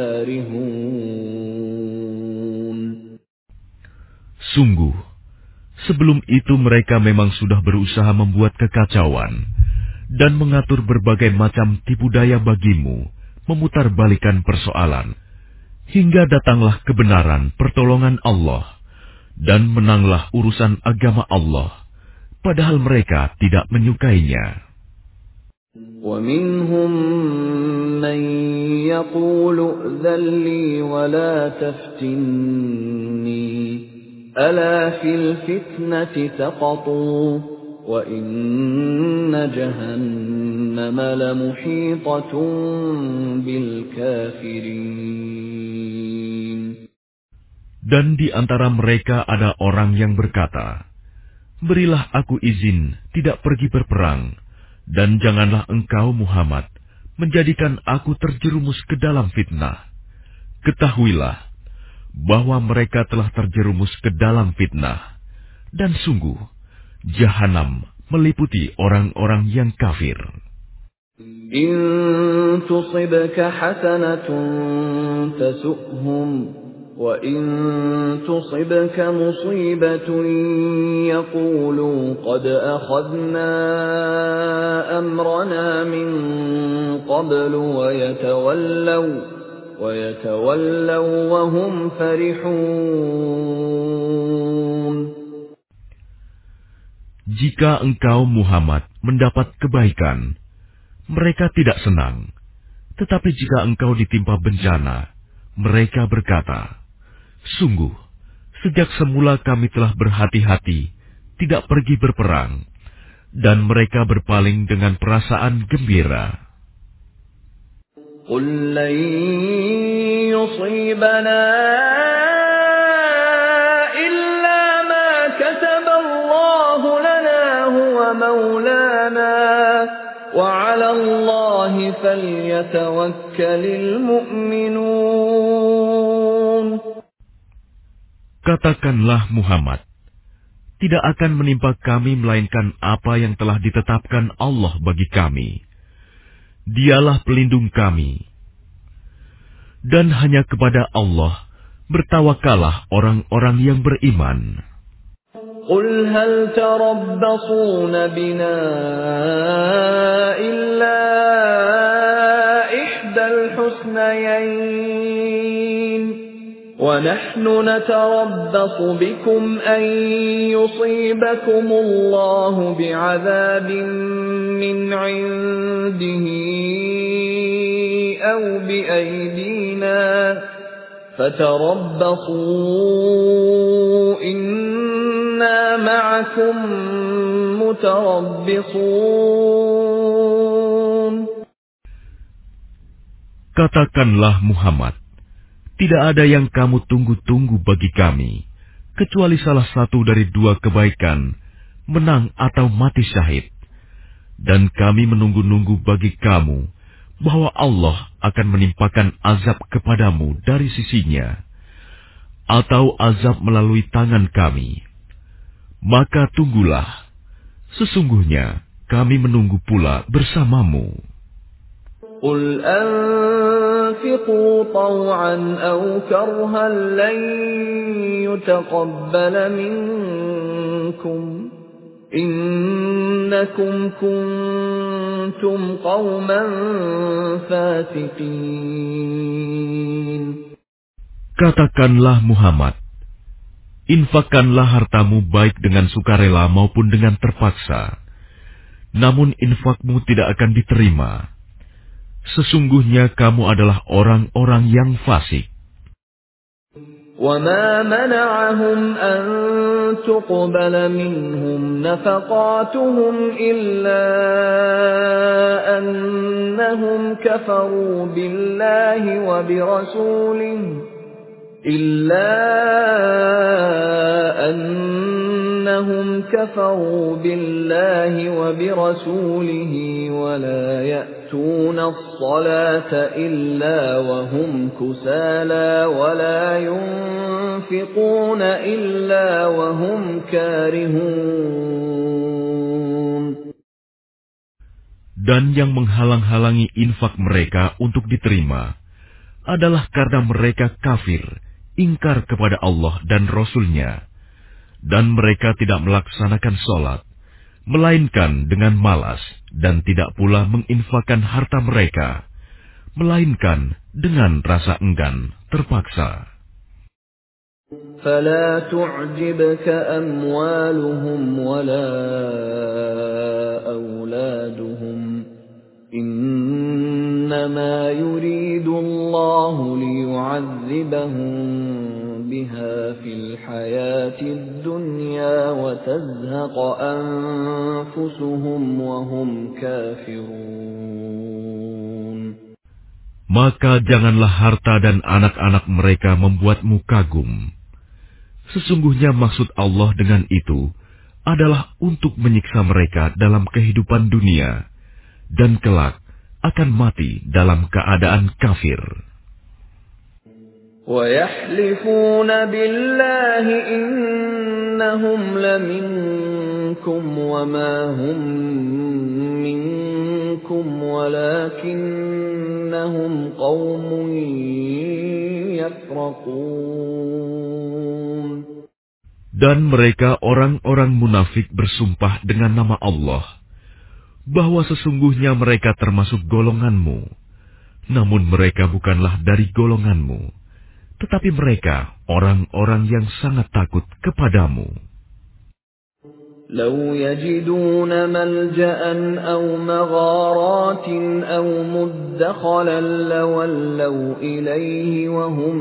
كارهون. Sungguh, sebelum itu mereka memang sudah berusaha membuat kekacauan dan mengatur berbagai macam tipu daya bagimu, memutarbalikan persoalan, hingga datanglah kebenaran pertolongan Allah, dan menanglah urusan agama Allah, padahal mereka tidak menyukainya. وَمِنْهُمْ مَنْ يَقُولُ ائْذَنْ لِي وَلَا تَفْتِنِّي أَلَا فِي الْفِتْنَةِ سَقَطُوا وَإِنَّ جَهَنَّمَ لَمُحِيطَةٌ بِالْكَافِرِينَ. Dan di antara mereka ada orang yang berkata, berilah aku izin tidak pergi berperang, dan janganlah engkau Muhammad menjadikan aku terjerumus ke dalam fitnah. Ketahuilah bahwa mereka telah terjerumus ke dalam fitnah, dan sungguh Jahanam meliputi orang-orang yang kafir. In tusibka hasanatun tasu'hum wa in tusibka musibatun yaqulu qad akhadna amrana min qablu wa yatawallaw وَيَتَوَلَّوْا وَهُمْ فَرِحُونَ. Jika engkau Muhammad mendapat kebaikan, mereka tidak senang. Tetapi jika engkau ditimpa bencana, mereka berkata, sungguh, sejak semula kami telah berhati-hati, tidak pergi berperang, dan mereka berpaling dengan perasaan gembira. قُلْ لَنْ يُصِيبَنَا إِلَّا مَا كَتَبَ اللَّهُ لَنَا هُوَ مَوْلَانَا وَعَلَى اللَّهِ فَلْيَتَوَكَّلِ الْمُؤْمِنُونَ. Katakanlah Muhammad, tidak akan menimpa kami melainkan apa yang telah ditetapkan Allah bagi kami. Dialah pelindung kami. Dan hanya kepada Allah bertawakallah orang-orang yang beriman. قُلْ هَلْ تَرَبَّصُونَ بِنَا إِلَّا إِحْدَى الْحُسْنَيَيْنِ وَنَحْنُ نَتَرَبَّصُ بِكُمْ أَنْ يُصِيبَكُمُ اللَّهُ بِعَذَابٍ مِّنْ عِنْدِهِ أَوْ بِأَيْدِينَا فَتَرَبَّصُوا إِنَّا مَعَكُمْ مُتَرَبِّصُونَ. Katakanlah Muhammad, tidak ada yang kamu tunggu-tunggu bagi kami, kecuali salah satu dari dua kebaikan, menang atau mati syahid. Dan kami menunggu-nunggu bagi kamu bahwa Allah akan menimpakan azab kepadamu dari sisinya, atau azab melalui tangan kami. Maka tunggulah, sesungguhnya kami menunggu pula bersamamu. Qul anfiqu taw'an aw karhan lan yutaqabbala minkum innakum kuntum qauman fasiqin. Katakanlah Muhammad, infakkanlah hartamu baik dengan sukarela maupun dengan terpaksa, namun infakmu tidak akan diterima. Sesungguhnya kamu adalah orang-orang yang fasik. وَمَا مَنَعَهُمْ أَن تُقْبَلَ مِنْهُمْ نَفَقَاتُهُمْ إِلَّا أَنَّهُمْ كَفَرُوا بِاللَّهِ وَبِرَسُولِهِ إِلَّا أَنَّهُمْ كَفَرُوا بِاللَّهِ وَبِرَسُولِهِ وَلَا يَأْتُونَ الصَّلَاةَ إِلَّا وَهُمْ كُسَالَى وَلَا يُنْفِقُونَ إِلَّا وَهُمْ كَارِهُونَ. Dan yang menghalang-halangi infak mereka untuk diterima adalah karena mereka kafir, ingkar kepada Allah dan Rasul-Nya, dan mereka tidak melaksanakan sholat, melainkan dengan malas, dan tidak pula menginfakkan harta mereka, melainkan dengan rasa enggan, terpaksa. فَلَا تُعْجِبْكَ أَمْوَالُهُمْ وَلَا أَوْلَادُهُمْ إِنَّمَا يُرِيدُ اللَّهُ لِيُعَذِّبَهُم بِهَا فِي الْحَيَاةِ الدُّنْيَا وَتَزْهَقَ أَنفُسُهُمْ وَهُمْ كَافِرُونَ. Maka janganlah harta dan anak-anak mereka membuatmu kagum. Sesungguhnya maksud Allah dengan itu adalah untuk menyiksa mereka dalam kehidupan dunia, dan kelak akan mati dalam keadaan kafir. وَيَحْلِفُونَ بِاللَّهِ إِنَّهُمْ لَمِنكُمْ وَمَا هُمْ مِنكُمْ وَلَكِنَّهُمْ قَوْمٌ يَفْرَقُونَ. Dan mereka orang-orang munafik bersumpah dengan nama Allah bahwa sesungguhnya mereka termasuk golonganmu, namun mereka bukanlah dari golonganmu, tetapi mereka orang-orang yang sangat takut kepadamu. لو يجدون ملجأ أو مغارات أو مدخلا لولوا إليه وهم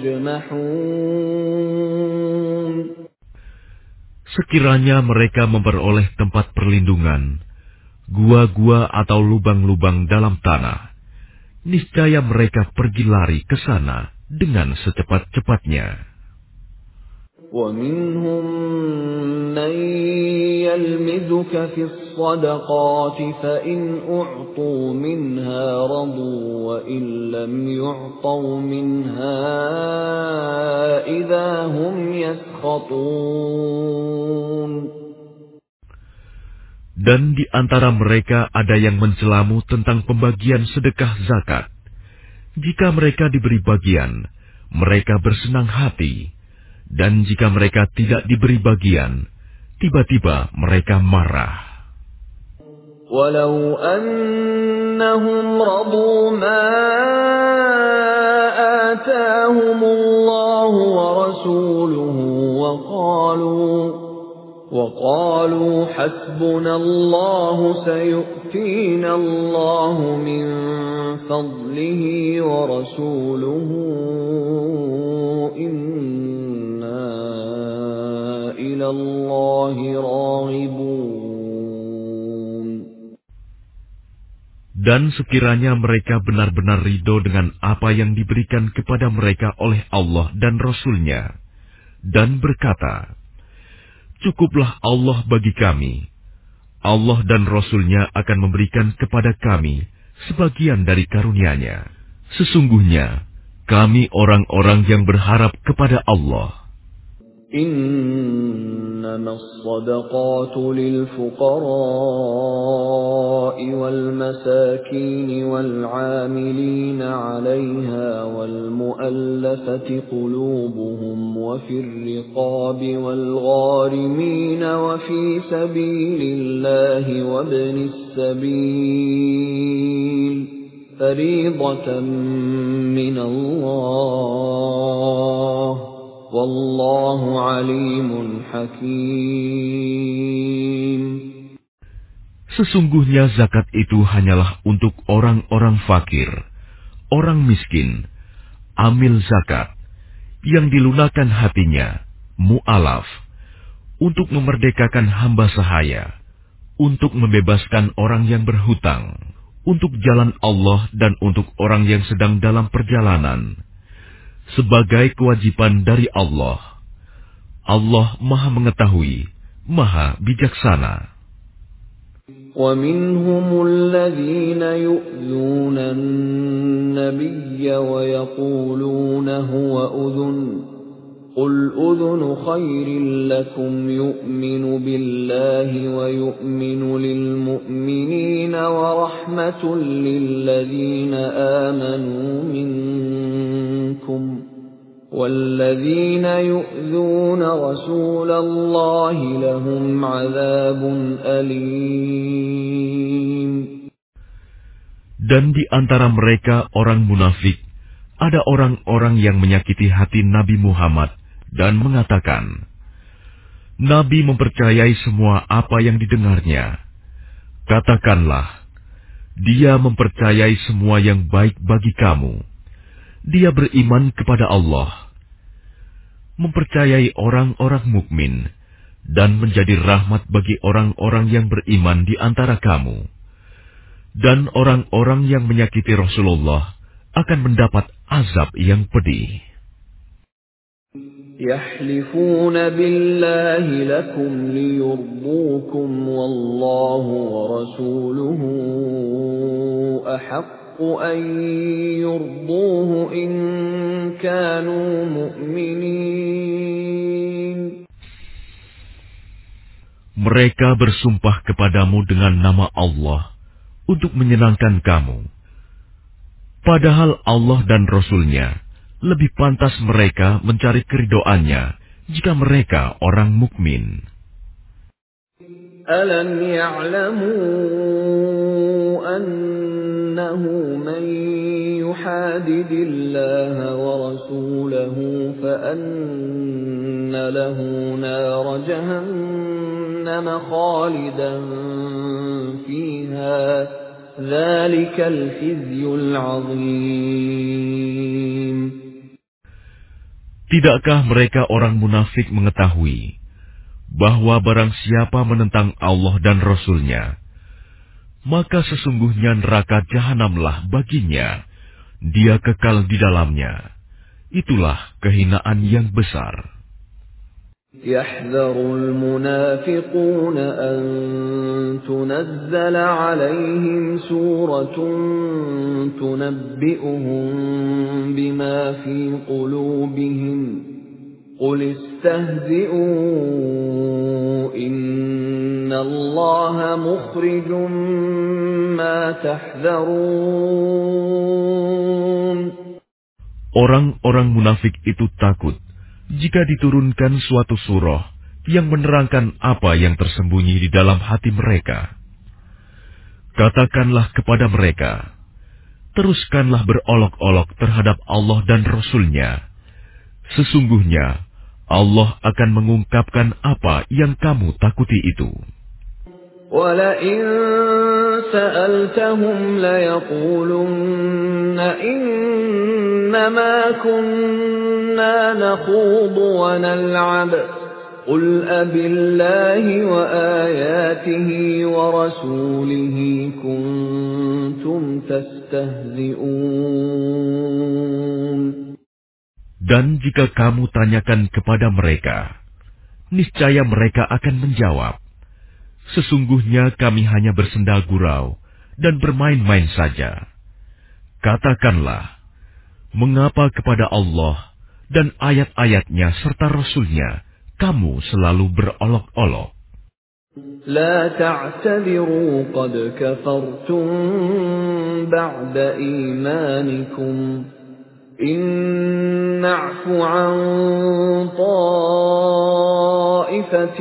يجمحون. Sekiranya mereka memperoleh tempat perlindungan, gua-gua atau lubang-lubang dalam tanah, niscaya mereka pergi lari ke sana dengan secepat-cepatnya. وَمِنْهُمْ مَنْ يَلْمِزُكَ فِي الصَّدَقَاتِ فَإِنْ أُعْطُوا مِنْهَا رَضُوا وَإِنْ لَمْ يُعْطَوْا مِنْهَا إِذَا هُمْ يَسْخَطُونَ. Dan di antara mereka ada yang mencelamu tentang pembagian sedekah zakat. Jika mereka diberi bagian, mereka bersenang hati. Dan jika mereka tidak diberi bagian, tiba-tiba mereka marah. Walau annahum radu ma atahumullahu wa rasuluhu wa qalu wa qalu hasbunallahu sayu'tina Allahu min fadlihi wa rasuluhu Dan sekiranya mereka benar-benar ridho dengan apa yang diberikan kepada mereka oleh Allah dan Rasul-Nya, dan berkata, cukuplah Allah bagi kami, Allah dan Rasul-Nya akan memberikan kepada kami sebagian dari karunia-Nya. Sesungguhnya, kami orang-orang yang berharap kepada Allah. إنما الصدقات للفقراء والمساكين والعاملين عليها والمؤلفة قلوبهم وفي الرقاب والغارمين وفي سبيل الله وابن السبيل فريضة من الله Wallahu alimun hakim. Sesungguhnya zakat itu hanyalah untuk orang-orang fakir, orang miskin, amil zakat, yang dilunakkan hatinya, mu'alaf, untuk memerdekakan hamba sahaya, untuk membebaskan orang yang berhutang, untuk jalan Allah dan untuk orang yang sedang dalam perjalanan, sebagai kewajiban dari Allah. Allah Maha Mengetahui, Maha Bijaksana. وَمِنْهُمُ الَّذِينَ يُؤْذُونَ النَّبِيَّ وَيَقُولُونَ هُوَ أُذُنٌ قُلْ أُذُنُ خَيْرٍ لَكُمْ يُؤْمِنُ بِاللَّهِ وَيُؤْمِنُ لِلْمُؤْمِنِينَ وَرَحْمَةٌ لِلَّذِينَ آمَنُوا مِنكُمْ وَالَّذِينَ يُؤْذُونَ رَسُولَ اللَّهِ لَهُمْ عَذَابٌ أَلِيمٌ. Dan di antara mereka orang munafik, ada orang-orang yang menyakiti hati Nabi Muhammad dan mengatakan, Nabi mempercayai semua apa yang didengarnya. Katakanlah, dia mempercayai semua yang baik bagi kamu. Dia beriman kepada Allah, mempercayai orang-orang mukmin, dan menjadi rahmat bagi orang-orang yang beriman di antara kamu. Dan orang-orang yang menyakiti Rasulullah akan mendapat azab yang pedih. يَحْلِفُونَ بِاللَّهِ لَكُمْ لِيُرْضُوكُمْ وَاللَّهُ وَرَسُولُهُ أَحَقُّ أَن يُرْضُوهُ إِن كَانُوا مُؤْمِنِينَ. Mereka bersumpah kepadamu dengan nama Allah untuk menyenangkan kamu. Padahal Allah dan Rasul-Nya lebih pantas mereka mencari keridhoannya jika mereka orang mukmin. Alam ya'lamu annahu man yuhadidillaha wa rasulahu fa anna lahu nar jahannam khalidan fiha. Dzalikal khizyul 'adzim. Tidakkah mereka orang munafik mengetahui bahwa barang siapa menentang Allah dan Rasul-Nya, maka sesungguhnya neraka jahanamlah baginya, dia kekal di dalamnya. Itulah kehinaan yang besar. يَحْذَرُ الْمُنَافِقُونَ أَن تُنَزَّلَ عَلَيْهِمْ سُورَةٌ تُنَبِّئُهُم بِمَا فِي قُلُوبِهِمْ قُلِ اسْتَهْزِئُوا إِنَّ اللَّهَ مُخْرِجٌ مَّا تَحْذَرُونَ. Orang-orang munafik itu takut jika diturunkan suatu surah yang menerangkan apa yang tersembunyi di dalam hati mereka. Katakanlah kepada mereka, teruskanlah berolok-olok terhadap Allah dan Rasul-Nya. Sesungguhnya Allah akan mengungkapkan apa yang kamu takuti itu. وَلَئِن سَأَلْتَهُمْ لَيَقُولُنَّ إِنَّمَا كُنَّا نَخُوضُ وَنَلْعَبُ قُلْ أَبِاللَّهِ وَآيَاتِهِ وَرَسُولِهِ كُنتُمْ تَسْتَهْزِئُونَ. Dan jika kamu tanyakan kepada mereka, niscaya mereka akan menjawab, Sesungguhnya kami hanya bersenda gurau dan bermain-main saja. Katakanlah, mengapa kepada Allah dan ayat-ayatnya serta Rasul-Nya kamu selalu berolok-olok? لا تعتذروا قد كفرتم بعد إيمانكم إن نعف عن طائفة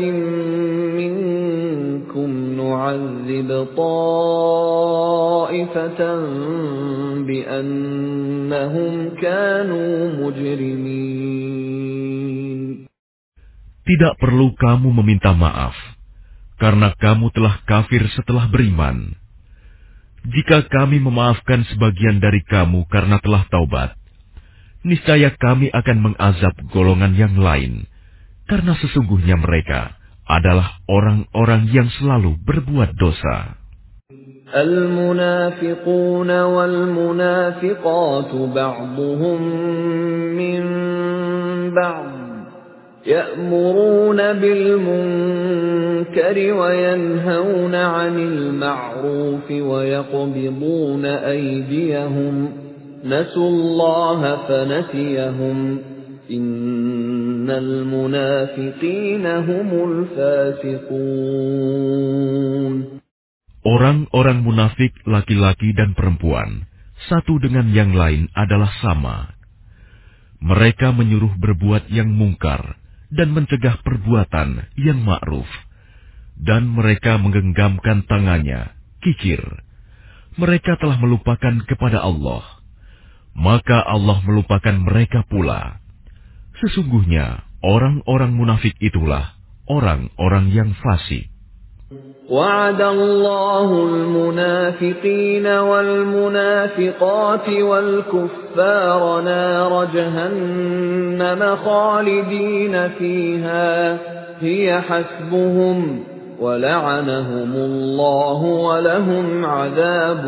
منكم نعذب طائفة بأنهم كانوا مجرمين. Tidak perlu kamu meminta maaf, karena kamu telah kafir setelah beriman. Jika kami memaafkan sebagian dari kamu karena telah taubat, niscaya kami akan mengazab golongan yang lain, karena sesungguhnya mereka adalah orang-orang yang selalu berbuat dosa. المنافقون والمنافقات بعضهم من بعض يأمرون بالمنكر وينهون عن المعروف ويقبضون أيديهم نسوا الله فنسيهم إن المنافقين هم الفاسقون. Orang-orang munafik laki-laki dan perempuan, satu dengan yang lain adalah sama. Mereka menyuruh berbuat yang mungkar dan mencegah perbuatan yang ma'ruf. Dan mereka menggenggamkan tangannya, kikir. Mereka telah melupakan kepada Allah. Maka Allah melupakan mereka pula. Sesungguhnya orang-orang munafik itulah orang-orang yang fasik. وعد الله المنافقين والمنافقات والكفار نار جهنم خالدين فيها هي حسبهم ولعنهم الله ولهم عذاب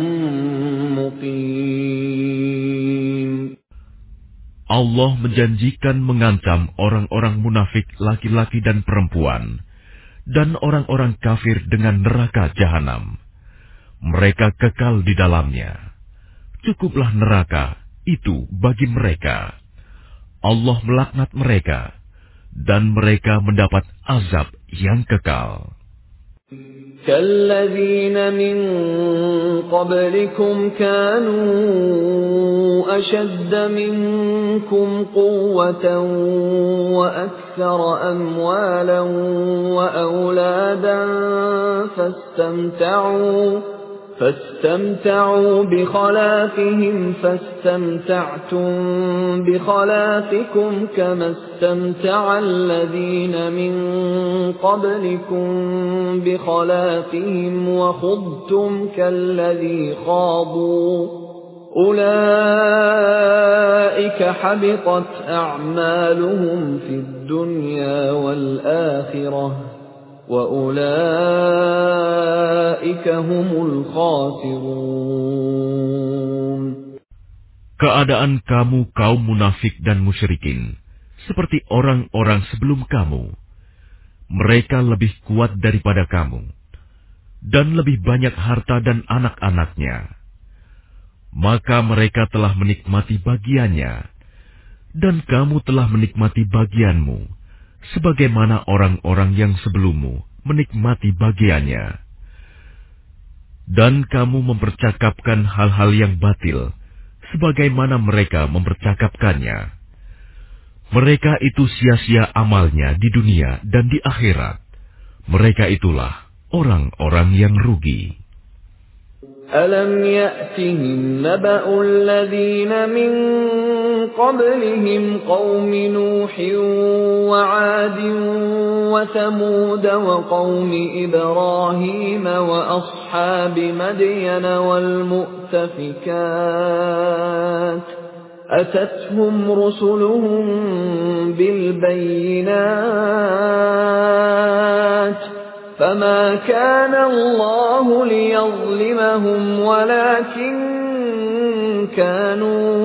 مقيم. Allah menjanjikan mengancam orang-orang munafik laki-laki dan perempuan dan orang-orang kafir dengan neraka jahanam. Mereka kekal di dalamnya. Cukuplah neraka itu bagi mereka. Allah melaknat mereka, dan mereka mendapat azab yang kekal. كالذين من قبلكم كانوا أشد منكم قوة وأكثر أموالا وأولادا فاستمتعوا فاستمتعوا بخلاقهم فاستمتعتم بخلاقكم كما استمتع الذين من قبلكم بخلاقهم وخضتم كالذي خاضوا أولئك حبطت أعمالهم في الدنيا والآخرة وَأُولَئِكَ هُمُ الْخَاسِرُونَ. Keadaan kamu kaum munafik dan musyrikin seperti orang-orang sebelum kamu. Mereka lebih kuat daripada kamu dan lebih banyak harta dan anak-anaknya. Maka mereka telah menikmati bagiannya dan kamu telah menikmati bagianmu, sebagaimana orang-orang yang sebelummu menikmati bagiannya. Dan kamu mempercakapkan hal-hal yang batil, sebagaimana mereka mempercakapkannya. Mereka itu sia-sia amalnya di dunia dan di akhirat. Mereka itulah orang-orang yang rugi. أَلَمْ يَأْتِهِمْ نَبَأُ الَّذِينَ مِنْ قَبْلِهِمْ قَوْمِ نُوحٍ وَعَادٍ وَثَمُودَ وَقَوْمِ إِبْرَاهِيمَ وَأَصْحَابِ مَدْيَنَ وَالْمُؤْتَفِكَاتِ أَتَتْهُمْ رُسُلُهُم بِالْبَيِّنَاتِ فما كان الله ليظلمهم ولكن كانوا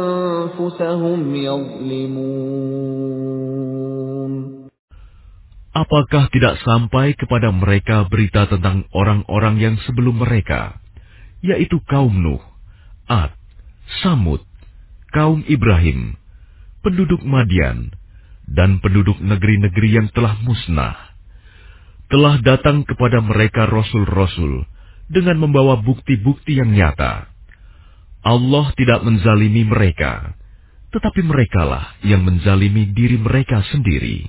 أنفسهم يظلمون. Apakah tidak sampai kepada mereka berita tentang orang-orang yang sebelum mereka, yaitu kaum Nuh, Ad, Samud, kaum Ibrahim, penduduk Madian, dan penduduk negeri-negeri yang telah musnah? Telah datang kepada mereka rasul-rasul dengan membawa bukti-bukti yang nyata. Allah tidak menzalimi mereka, tetapi merekalah yang menzalimi diri mereka sendiri.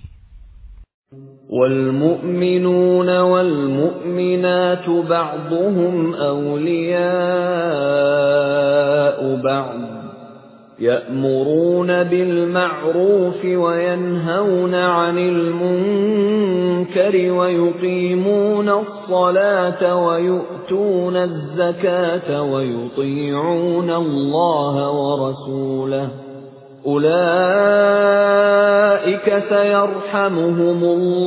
وَالْمُؤْمِنُونَ وَالْمُؤْمِنَاتُ بَعْضُهُمْ أَوْلِيَاءُ بَعْضٍ يَأْمُرُونَ بِالْمَعْرُوفِ وَيَنْهَوْنَ عَنِ الْمُنكَرِ وَيُقِيمُونَ الصَّلَاةَ وَيُؤْتُونَ الزَّكَاةَ وَيُطِيعُونَ اللَّهَ وَرَسُولَهُ أُولَئِكَ سَيَرْحَمُهُمُ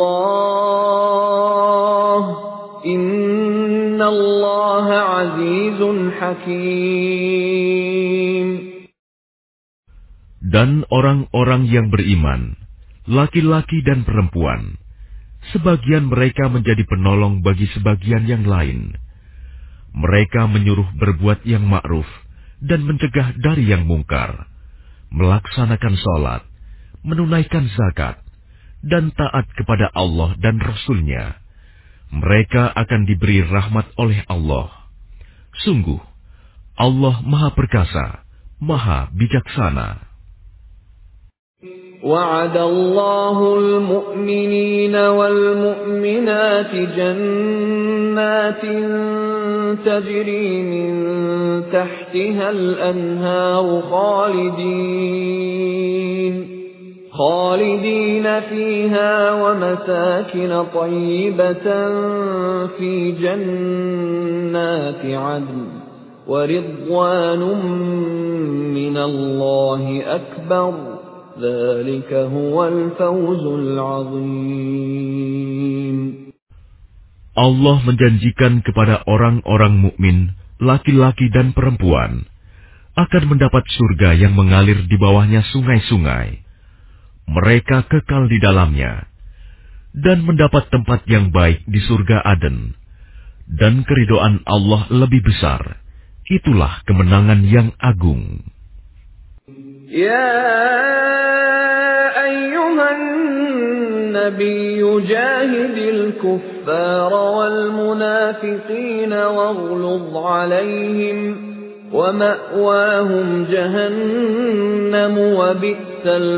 اللَّهُ إِنَّ اللَّهَ عَزِيزٌ حَكِيمٌ. Dan orang-orang yang beriman, laki-laki dan perempuan, sebagian mereka menjadi penolong bagi sebagian yang lain. Mereka menyuruh berbuat yang ma'ruf dan mencegah dari yang mungkar, melaksanakan sholat, menunaikan zakat, dan taat kepada Allah dan Rasul-Nya. Mereka akan diberi rahmat oleh Allah. Sungguh, Allah Maha Perkasa, Maha Bijaksana. وَعَدَ اللَّهُ الْمُؤْمِنِينَ وَالْمُؤْمِنَاتِ جَنَّاتٍ تَجْرِي مِنْ تَحْتِهَا الْأَنْهَارُ خَالِدِينَ خَالِدِينَ فِيهَا وَمَسَاكِنَ طَيِّبَةً فِي جَنَّاتِ عَدْنٍ وَرِضْوَانٌ مِّنَ اللَّهِ أَكْبَرُ ذلك هو الفوز العظيم. Allah menjanjikan kepada orang-orang mukmin, laki-laki dan perempuan, akan mendapat surga yang mengalir di bawahnya sungai-sungai. Mereka kekal di dalamnya, dan mendapat tempat yang baik di surga Aden. Dan keridhaan Allah lebih besar. Itulah kemenangan yang agung. Ya ayyuhan nabiy jahidil kuffara wal munafiqina waghluz alaihim wa ma'wahum jahannam wa bi'sal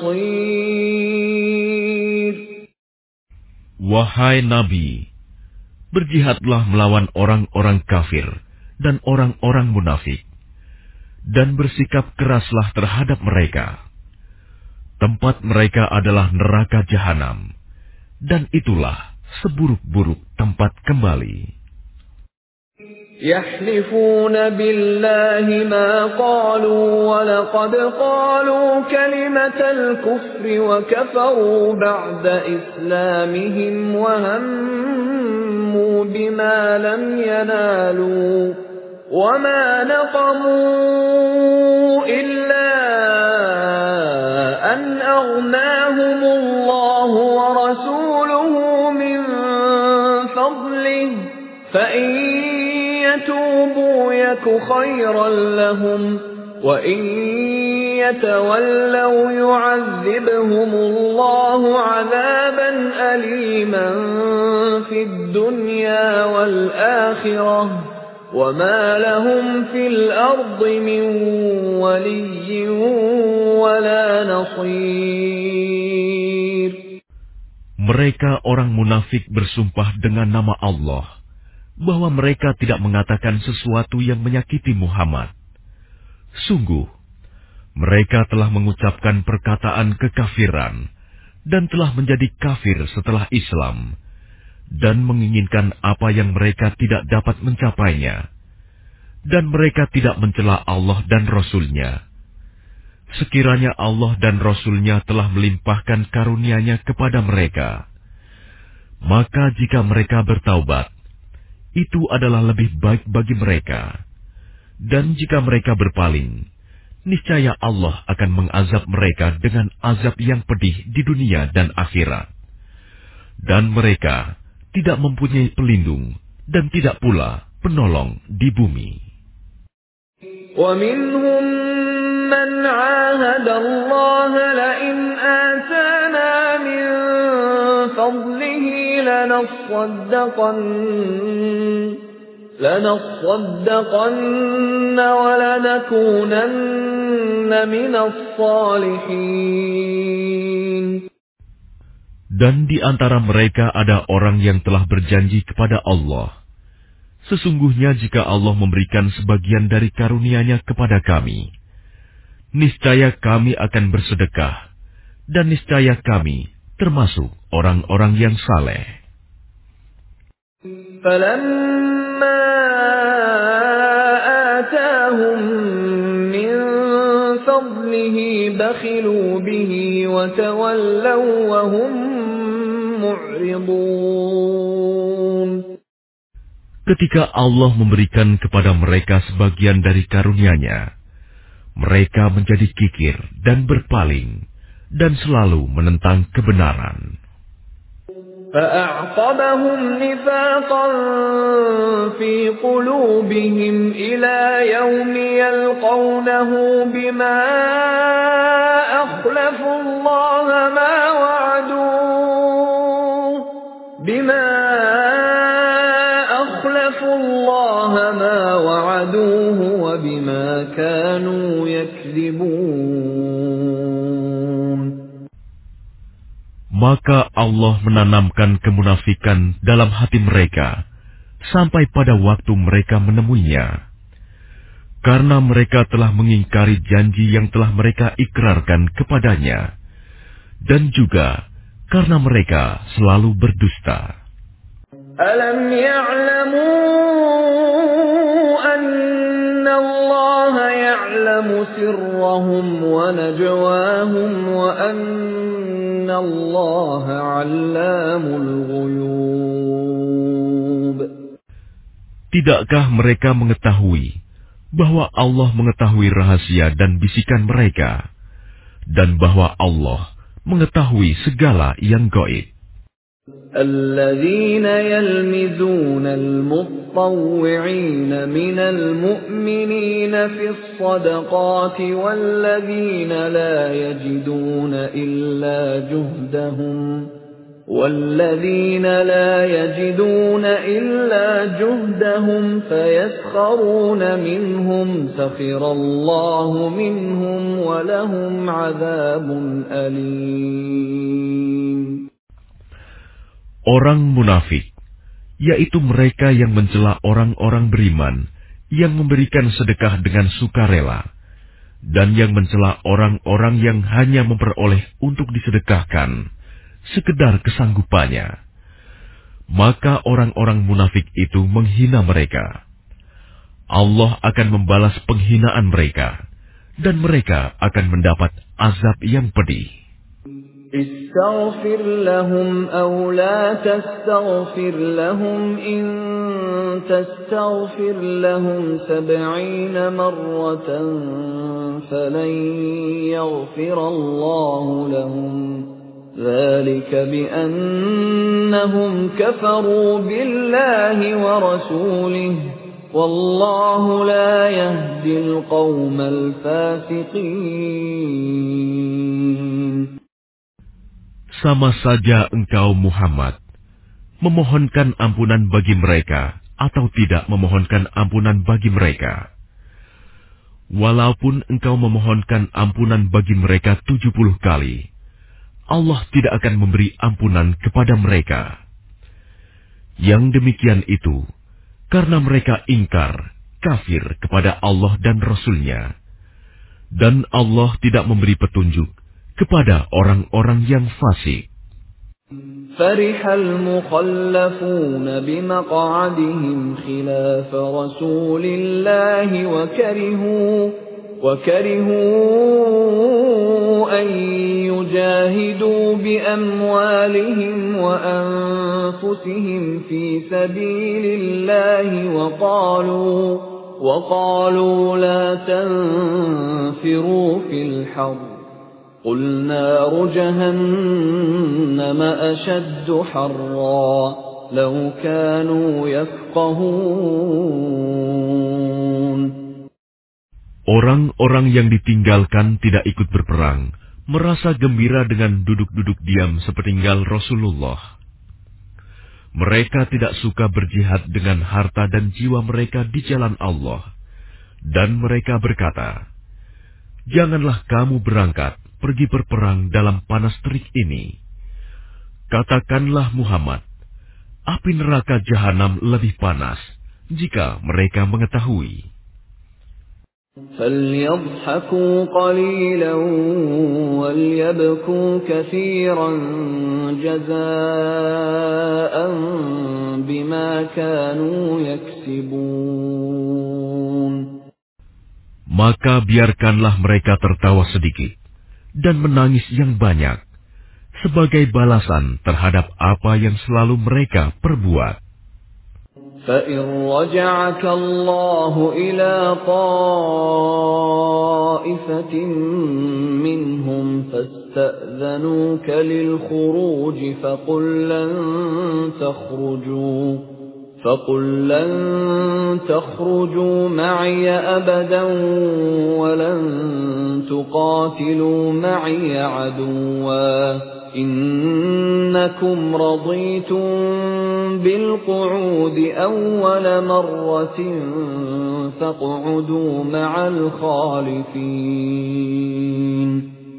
masir. Wahai Nabi, berjihadlah melawan orang-orang kafir dan orang-orang munafik, dan bersikap keraslah terhadap mereka. Tempat mereka adalah neraka jahanam, dan itulah seburuk-buruk tempat kembali. Yahlifuna billahi ma qalu wa laqad qalu kalimatal kufri wa kafaru ba'da islamihim wa hammu bima lam yanalu wa ma naqamu illa an aghnahumullahu wa rasuluhu min fadlihi fa in يتوبوا يك خيرا لهم وإن يتولوا يعذبهم الله عذابا أليما في الدنيا والآخرة وما لهم في الأرض من ولي ولا نصير. Mereka orang munafik bersumpah dengan nama Allah bahwa mereka tidak mengatakan sesuatu yang menyakiti Muhammad. Sungguh, mereka telah mengucapkan perkataan kekafiran dan telah menjadi kafir setelah Islam dan menginginkan apa yang mereka tidak dapat mencapainya, dan mereka tidak mencela Allah dan Rasul-Nya. Sekiranya Allah dan Rasul-Nya telah melimpahkan karunia-Nya kepada mereka, maka jika mereka bertaubat, itu adalah lebih baik bagi mereka. Dan jika mereka berpaling, niscaya Allah akan mengazab mereka dengan azab yang pedih di dunia dan akhirat. Dan mereka tidak mempunyai pelindung dan tidak pula penolong di bumi. وَمِنْهُمْ مَنْ عَاهَدَ اللَّهَ لَئِنْ آتَانَا مِنْ فَضْلِهِ لَنَصَّدَّقَنَّ لَنَصَّدَّقَنَّ وَلَنَكُونَنَّ مِنَ الصَّالِحِينَ. Dan di antara mereka ada orang yang telah berjanji kepada Allah, sesungguhnya jika Allah memberikan sebagian dari karunia-Nya kepada kami, niscaya kami akan bersedekah, dan niscaya kami termasuk orang-orang yang saleh. فَلَمَّا آتَاهُم مِّن فَضْلِهِ بَخِلُوا بِهِ وَتَوَلَّوْا وَهُم مُّعْرِضُونَ. Ketika Allah memberikan kepada mereka sebagian dari karunia-Nya, mereka menjadi kikir dan berpaling, dan selalu menentang kebenaran. فَأَعْقَبَهُمْ نِفَاقًا فِي قُلُوبِهِمْ إِلَى يَوْمِ يَلْقَوْنَهُ بِمَا أَخْلَفُوا اللَّهَ مَا وَعَدُوهُ بِمَا أَخْلَفُوا اللَّهَ مَا وَعَدُوهُ وَبِمَا كَانُوا يَكْذِبُونَ. Maka Allah menanamkan kemunafikan dalam hati mereka sampai pada waktu mereka menemuinya, karena mereka telah mengingkari janji yang telah mereka ikrarkan kepadanya, dan juga karena mereka selalu berdusta. Alam ya'lamu anna Allah ya'lamu sirrahum wa najwahum wa anna Allah 'allamul ghuyub. Tidakkah mereka mengetahui bahwa Allah mengetahui rahasia dan bisikan mereka, dan bahwa Allah mengetahui segala yang gaib? الذين يلمزون المطوعين من المؤمنين في الصدقات والذين لا يجدون إلا جهدهم والذين لا يجدون إلا جهدهم فيسخرون منهم سخر الله منهم ولهم عذاب أليم. Orang munafik, yaitu mereka yang mencela orang-orang beriman yang memberikan sedekah dengan sukarela, dan yang mencela orang-orang yang hanya memperoleh untuk disedekahkan sekedar kesanggupannya. Maka orang-orang munafik itu menghina mereka. Allah akan membalas penghinaan mereka, dan mereka akan mendapat azab yang pedih. استغفر لهم أو لا تستغفر لهم إن تستغفر لهم سبعين مرة فلن يغفر الله لهم ذلك بأنهم كفروا بالله ورسوله والله لا يهدي القوم الفاسقين. Sama saja engkau Muhammad memohonkan ampunan bagi mereka atau tidak memohonkan ampunan bagi mereka. Walaupun engkau memohonkan ampunan bagi mereka tujuh puluh kali, Allah tidak akan memberi ampunan kepada mereka. Yang demikian itu karena mereka ingkar, kafir kepada Allah dan Rasul-Nya. Dan Allah tidak memberi petunjuk kepada orang-orang yang fasik. فرح المخلفون بمقعدهم خلاف رسول الله وكرهوا وكرهوا أن يجاهدوا بأموالهم وأنفسهم في سبيل الله وقالوا وقالوا لا تنفروا في الحر قُلْ نَارُ جَهَنَّمَ أَشَدُّ حَرًّا لَوْ كَانُوا يَفْقَهُونَ. Orang-orang yang ditinggalkan tidak ikut berperang, merasa gembira dengan duduk-duduk diam sepeninggal Rasulullah. Mereka tidak suka berjihad dengan harta dan jiwa mereka di jalan Allah. Dan mereka berkata, "Janganlah kamu berangkat pergi berperang dalam panas terik ini." Katakanlah Muhammad, api neraka jahanam lebih panas jika mereka mengetahui. فَلْيَضْحَكُوا قَلِيلًا وَلْيَبْكُوا كَثِيرًا جَزَاءً بِمَا كَانُوا يَكْسِبُونَ. Maka biarkanlah mereka tertawa sedikit dan menangis yang banyak sebagai balasan terhadap apa yang selalu mereka perbuat. فَإِنْ رَجَعَكَ اللَّهُ إِلَى طَائِفَةٍ مِّنْهُمْ فَاسْتَأْذَنُوكَ لِلْخُرُوجِ فَقُلْ لَنْ تَخْرُجُوا فَقُلْ لَنْ تَخْرُجُوا مَعِيَ أَبَدًا وَلَنْ تُقَاتِلُوا مَعِيَ عَدُوًّا إِنَّكُمْ رَضِيتُمْ بِالْقُعُودِ أَوَّلَ مَرَّةٍ فَاقْعُدُوا مَعَ الْخَالِفِينَ.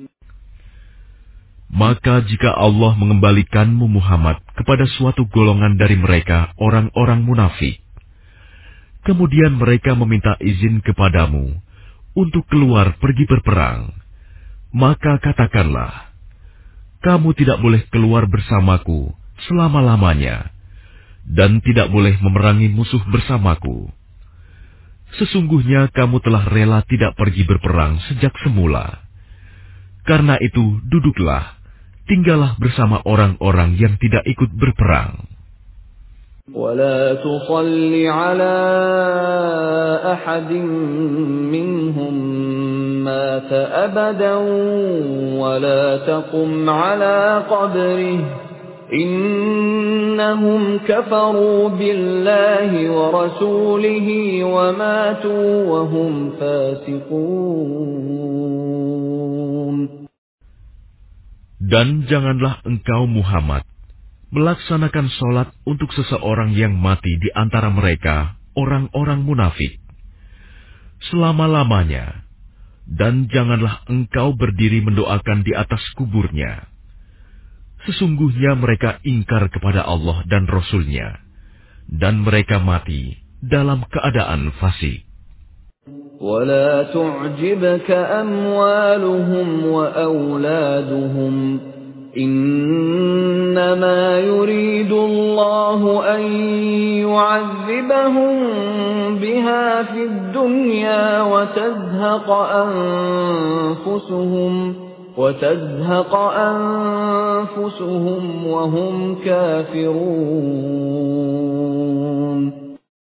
Maka jika Allah mengembalikanmu Muhammad kepada suatu golongan dari mereka, orang-orang munafik, kemudian mereka meminta izin kepadamu untuk keluar pergi berperang, maka katakanlah, kamu tidak boleh keluar bersamaku selama-lamanya, dan tidak boleh memerangi musuh bersamaku. Sesungguhnya kamu telah rela tidak pergi berperang sejak semula. Karena itu duduklah, tinggallah bersama orang-orang yang tidak ikut berperang. وَلَا تُصَلِّ عَلَى أَحَدٍ مِّنْهُمْ مَاتَ أَبَدًا وَلَا تَقُمْ عَلَى قَبْرِهِ إِنَّهُمْ كَفَرُوا بِاللَّهِ وَرَسُولِهِ وَمَاتُوا وَهُمْ فَاسِقُونَ. Dan janganlah engkau Muhammad melaksanakan sholat untuk seseorang yang mati di antara mereka, orang-orang munafik, selama-lamanya. Dan janganlah engkau berdiri mendoakan di atas kuburnya. Sesungguhnya mereka ingkar kepada Allah dan Rasul-Nya, dan mereka mati dalam keadaan fasik. وَلَا تُعْجِبْكَ أَمْوَالُهُمْ وَأَوْلَادُهُمْ إِنَّمَا يُرِيدُ اللَّهُ أَن يُعَذِّبَهُم بِهَا فِي الدُّنْيَا وَتَزْهَقَ أَنفُسُهُمْ وَتَزْهَقَ أَنفُسُهُمْ وَهُمْ كَافِرُونَ.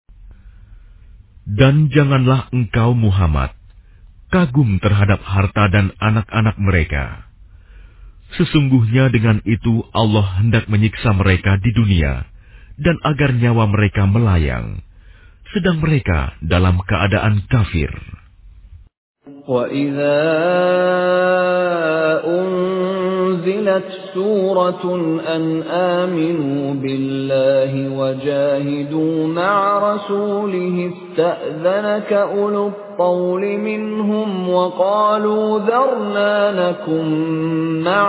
Dan janganlah engkau Muhammad kagum terhadap harta dan anak-anak mereka. Sesungguhnya dengan itu Allah hendak menyiksa mereka di dunia dan agar nyawa mereka melayang, sedang mereka dalam keadaan kafir. وَإِذَا أُنْزِلَتْ سُورَةٌ أَنْ آمِنُوا بِاللَّهِ وَجَاهِدُوا مَعَ رَسُولِهِ اسْتَأْذَنَكَ أُولُو الطَّوْلِ مِنْهُمْ وَقَالُوا ذَرْنَا نَكُنْ مَعَ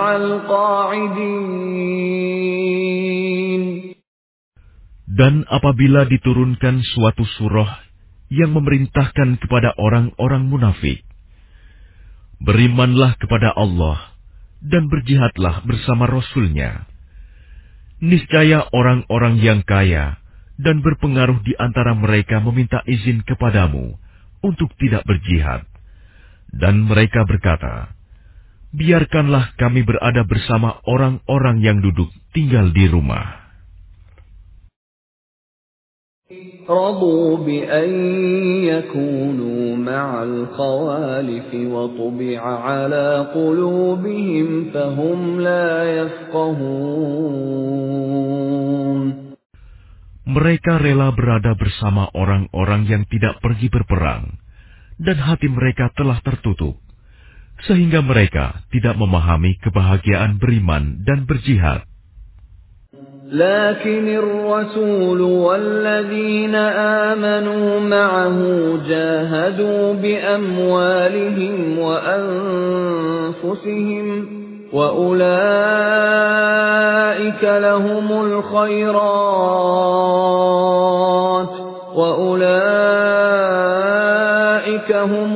الْقَاعِدِينَ. Dan apabila diturunkan suatu surah yang memerintahkan kepada orang-orang munafik, berimanlah kepada Allah dan berjihadlah bersama Rasul-Nya. Niscaya orang-orang yang kaya dan berpengaruh di antara mereka meminta izin kepadamu untuk tidak berjihad. Dan mereka berkata, biarkanlah kami berada bersama orang-orang yang duduk tinggal di rumah. رضوا بأن يكونوا مع الخوالف وطبع على قلوبهم فهم لا يفقهون. Mereka rela berada bersama orang-orang yang tidak pergi berperang, dan hati mereka telah tertutup, sehingga mereka tidak memahami kebahagiaan beriman dan berjihad. لكن الرسول والذين آمنوا معه جاهدوا بأموالهم وأنفسهم وأولئك لهم الخيرات وأولئك هم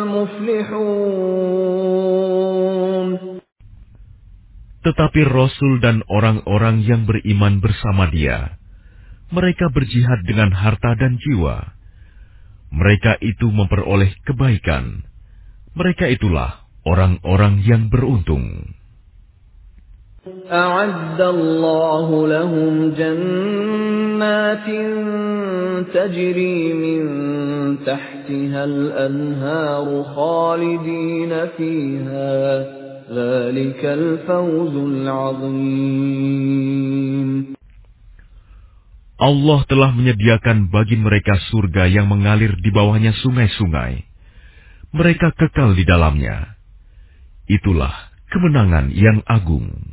المفلحون. Tetapi Rasul dan orang-orang yang beriman bersama dia, mereka berjihad dengan harta dan jiwa. Mereka itu memperoleh kebaikan. Mereka itulah orang-orang yang beruntung. أعد الله لهم جنات تجري من تحتها الأنهار خالدين فيها ذلك الفوز العظيم. Allah telah menyediakan bagi mereka surga yang mengalir di bawahnya sungai-sungai. Mereka kekal di dalamnya. Itulah kemenangan yang agung.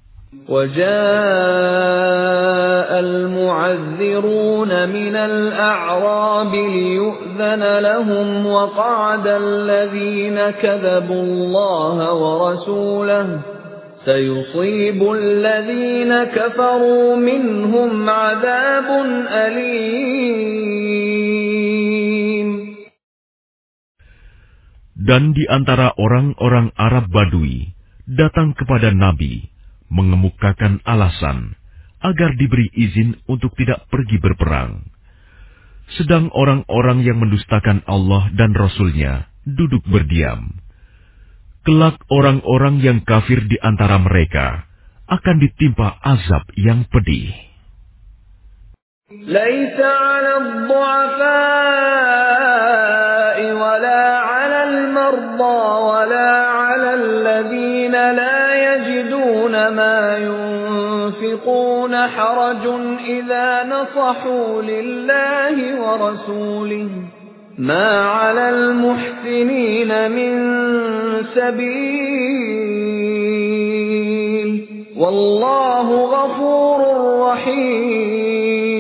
وجاء المعذرون من الأعراب ليؤذن لهم وقعد الذين كذبوا الله ورسوله سيصيب الذين كفروا منهم عذاب أليم. Dan di antara orang-orang Arab Badui datang kepada Nabi mengemukakan alasan agar diberi izin untuk tidak pergi berperang. Sedang orang-orang yang mendustakan Allah dan Rasul-Nya duduk berdiam. Kelak orang-orang yang kafir di antara mereka akan ditimpa azab yang pedih. Laisa 'alal du'afa'i wala 'alal marda wala 'alal ladzina la yajiduna ma yunfiquna harajun idza nasahu lillahi wa rasulihi ma 'alal muhsinina min sabil wallahu ghafurur rahim.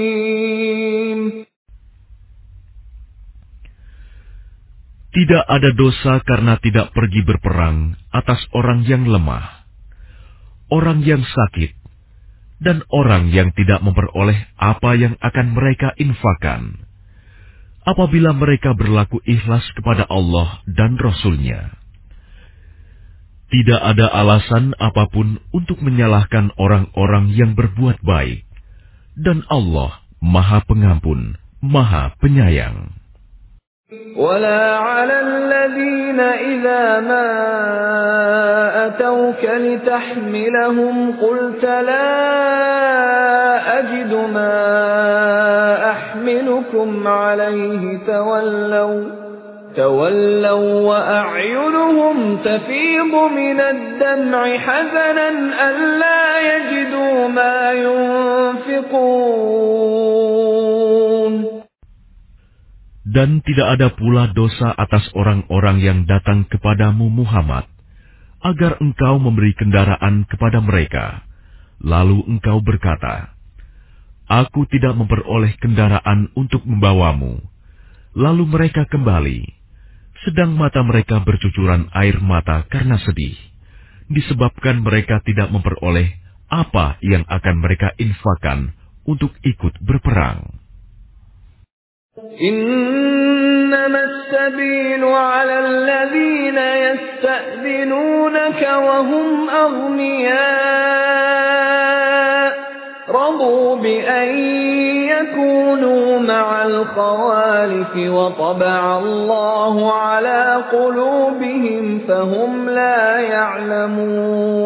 Tidak ada dosa karena tidak pergi berperang atas orang yang lemah, orang yang sakit, dan orang yang tidak memperoleh apa yang akan mereka infakkan, apabila mereka berlaku ikhlas kepada Allah dan Rasul-Nya. Tidak ada alasan apapun untuk menyalahkan orang-orang yang berbuat baik, dan Allah Maha Pengampun, Maha Penyayang. ولا على الذين إذا ما أتوك لتحملهم قلت لا أجد ما أحملكم عليه تولوا تولوا وأعينهم تفيض من الدمع حزنا ألا يجدوا ما ينفقون. Dan tidak ada pula dosa atas orang-orang yang datang kepadamu Muhammad, agar engkau memberi kendaraan kepada mereka. Lalu engkau berkata, Aku tidak memperoleh kendaraan untuk membawamu. Lalu mereka kembali, sedang mata mereka bercucuran air mata karena sedih, disebabkan mereka tidak memperoleh apa yang akan mereka infakkan untuk ikut berperang. إنما السبيل على الذين يستأذنونك وهم أغنياء رضوا بأن يكونوا مع الخوالف وطبع الله على قلوبهم فهم لا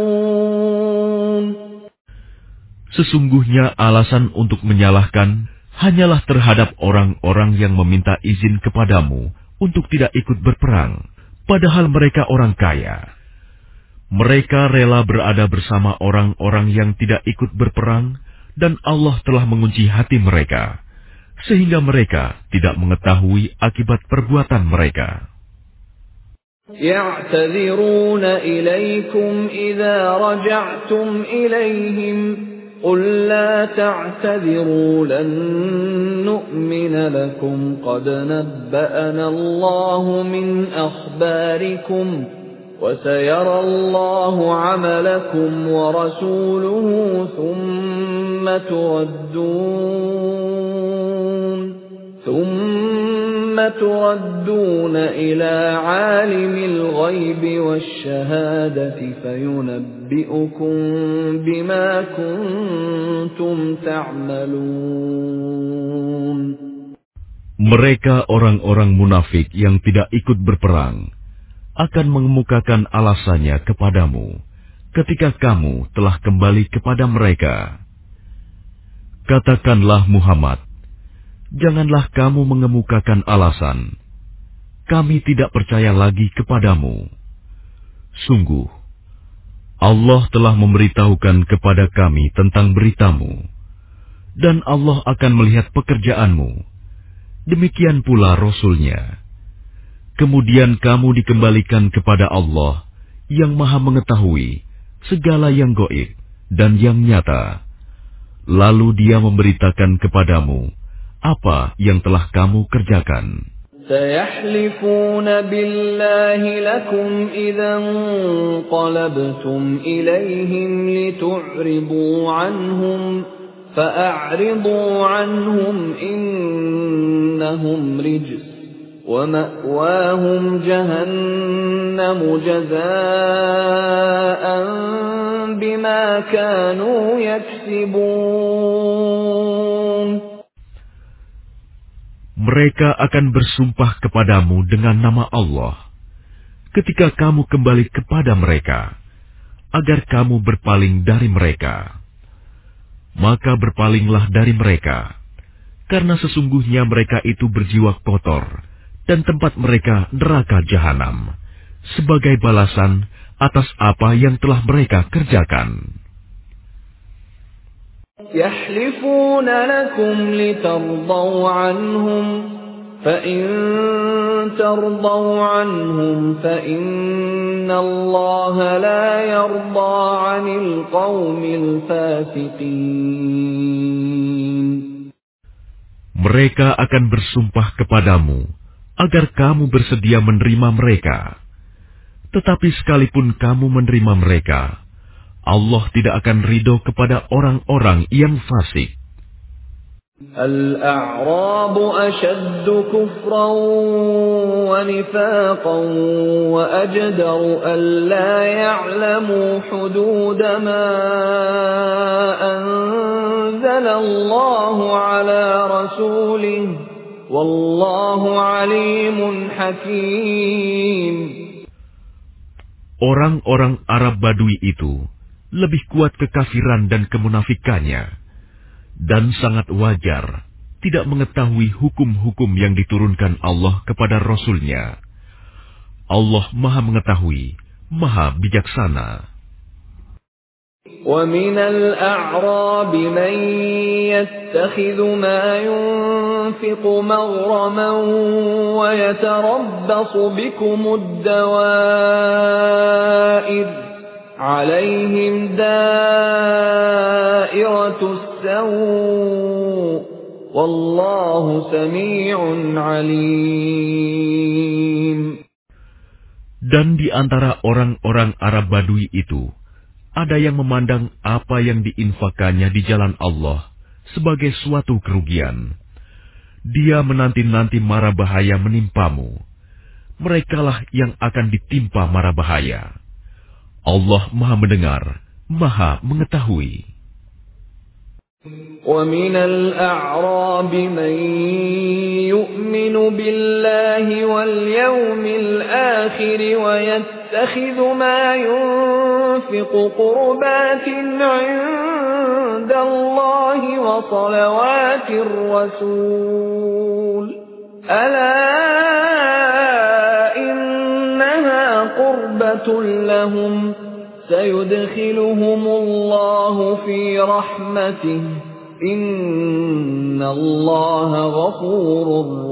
يعلمون. Sesungguhnya alasan untuk menyalahkan hanyalah terhadap orang-orang yang meminta izin kepadamu untuk tidak ikut berperang, padahal mereka orang kaya. Mereka rela berada bersama orang-orang yang tidak ikut berperang, dan Allah telah mengunci hati mereka, sehingga mereka tidak mengetahui akibat perbuatan mereka. يَعْتَذِرُونَ إِلَيْكُمْ إِذَا رَجَعْتُمْ إِلَيْهِمْ قُل لَّا تَعْتَذِرُوا لَن نُّؤْمِنَ لَكُمْ قَدْ نَبَّأَنَا اللَّهُ مِنْ أَخْبَارِكُمْ وَسَيَرَى اللَّهُ عَمَلَكُمْ وَرَسُولُهُ ثُمَّ تُرَدُّونَ ثُمَّ تُرَدُّونَ إِلَى عَالِمِ الْغَيْبِ وَالشَّهَادَةِ فَيُنَبِّئُكُم بِمَا كُنتُمْ تَعْمَلُونَ. Mereka orang-orang munafik yang tidak ikut berperang akan mengemukakan alasannya kepadamu ketika kamu telah kembali kepada mereka. Katakanlah Muhammad, janganlah kamu mengemukakan alasan, kami tidak percaya lagi kepadamu. Sungguh, Allah telah memberitahukan kepada kami tentang beritamu, dan Allah akan melihat pekerjaanmu. Demikian pula Rasul-Nya. Kemudian kamu dikembalikan kepada Allah yang Maha Mengetahui segala yang gaib dan yang nyata. Lalu Dia memberitakan kepadamu apa yang telah kamu kerjakan. سَيَحْلِفُونَ بِاللَّهِ لَكُمْ إِذَا انقَلَبْتُمْ إِلَيْهِمْ لِتُعْرِضُوا عَنْهُمْ فَأَعْرِضُوا عَنْهُمْ إِنَّهُمْ رِجْسٌ وَمَأْوَاهُمْ جَهَنَّمُ جَزَاءً بِمَا كَانُوا يَكْسِبُونَ. Mereka akan bersumpah kepadamu dengan nama Allah ketika kamu kembali kepada mereka, agar kamu berpaling dari mereka. Maka berpalinglah dari mereka, karena sesungguhnya mereka itu berjiwa kotor, dan tempat mereka neraka jahanam, sebagai balasan atas apa yang telah mereka kerjakan. يَحْلِفُونَ لَكُمْ لِتَرْضَوْا عَنْهُمْ فَإِن تَرْضَوْا عَنْهُمْ فَإِنَّ اللَّهَ لَا يَرْضَىٰ عَنِ الْقَوْمِ الْفَاسِقِينَ. Mereka akan bersumpah kepadamu agar kamu bersedia menerima mereka. Tetapi sekalipun kamu menerima mereka, Allah tidak akan ridho kepada orang-orang yang fasik. الْأَعْرَابُ أَشَدُّ كُفْرًا وَنِفَاقًا وَأَجْدَرُ أَلَّا يَعْلَمُوا حُدُودَ مَا أَنزَلَ اللَّهُ عَلَى رَسُولِهِ وَاللَّهُ عَلِيمٌ حَكِيمٌ. Orang-orang Arab Badui itu lebih kuat kekafiran dan kemunafikannya, dan sangat wajar tidak mengetahui hukum-hukum yang diturunkan Allah kepada Rasul-Nya. Allah Maha Mengetahui, Maha Bijaksana. وَمِنَ الْأَعْرَابِ مَن يَتَّخِذُ مَا يُنفِقُ مَغْرَمًا وَيَتَرَبَّصُ بِكُمُ الدَّوَائِرَ عَلَيْهِمْ دَائِرَةُ السَّوْءِ وَاللَّهُ سَمِيعٌ عَلِيمٌ. Dan di antara orang-orang Arab Badui itu, ada yang memandang apa yang diinfakannya di jalan Allah sebagai suatu kerugian. Dia menanti-nanti mara bahaya menimpamu. Merekalah yang akan ditimpa mara bahaya. Allah Maha Mendengar, Maha Mengetahui. وَمِنَ الْأَعْرَابِ مَن يُؤْمِنُ بِاللَّهِ وَالْيَوْمِ الْآخِرِ وَيَتَّخِذُ يَتَّخِذُ مَا يُنْفِقُ قُرُبَاتٍ عِندَ اللَّهِ وَصَلَوَاتِ الرَّسُولِ أَلَا إِنَّهَا قُرْبَةٌ لَهُمْ سَيُدْخِلُهُمُ اللَّهُ فِي رَحْمَتِهِ إِنَّ اللَّهَ غَفُورٌ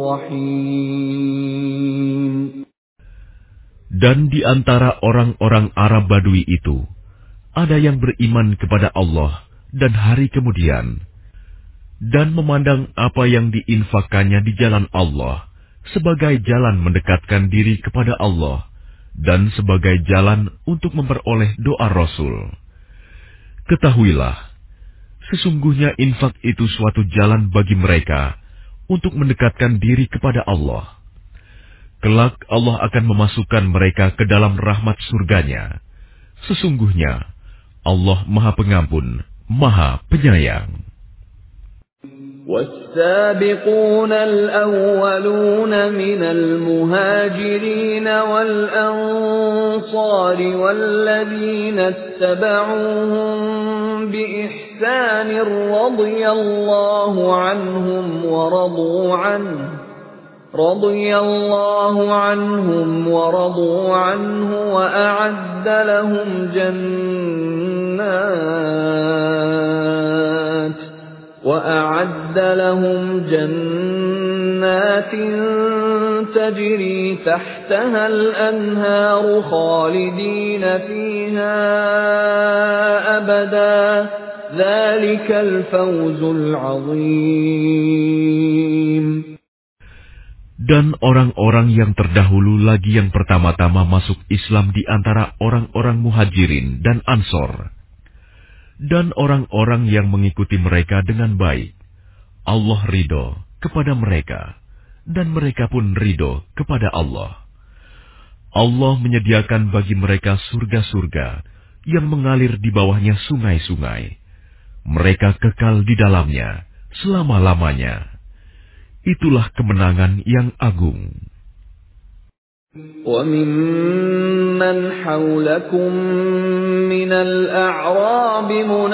رَّحِيمٌ. Dan di antara orang-orang Arab Badui itu, ada yang beriman kepada Allah dan hari kemudian, dan memandang apa yang diinfakkannya di jalan Allah sebagai jalan mendekatkan diri kepada Allah dan sebagai jalan untuk memperoleh doa Rasul. Ketahuilah, sesungguhnya infak itu suatu jalan bagi mereka untuk mendekatkan diri kepada Allah. Kelak Allah akan memasukkan mereka ke dalam rahmat surganya. Sesungguhnya Allah Maha Pengampun, Maha Penyayang. وَالسَّابِقُونَ الْأَوَّلُونَ مِنَ الْمُهَاجِرِينَ وَالْأَنصَارِ وَالَّذِينَ اتَّبَعُوهُم بِإِحْسَانٍ رَّضِيَ اللَّهُ عَنْهُمْ وَرَضُوا عَنْهُ رضي الله عنهم ورضوا عنه وأعد لهم جنات وأعد لهم جنات تجري تحتها الأنهار خالدين فيها أبدا ذلك الفوز العظيم. Dan orang-orang yang terdahulu lagi yang pertama-tama masuk Islam di antara orang-orang muhajirin dan ansor, dan orang-orang yang mengikuti mereka dengan baik, Allah ridho kepada mereka, dan mereka pun ridho kepada Allah. Allah menyediakan bagi mereka surga-surga yang mengalir di bawahnya sungai-sungai. Mereka kekal di dalamnya selama-lamanya. Itulah kemenangan yang agung. وَمِمَّنْ حَوْلَكُمْ مِنَ الْأَعْرَابِ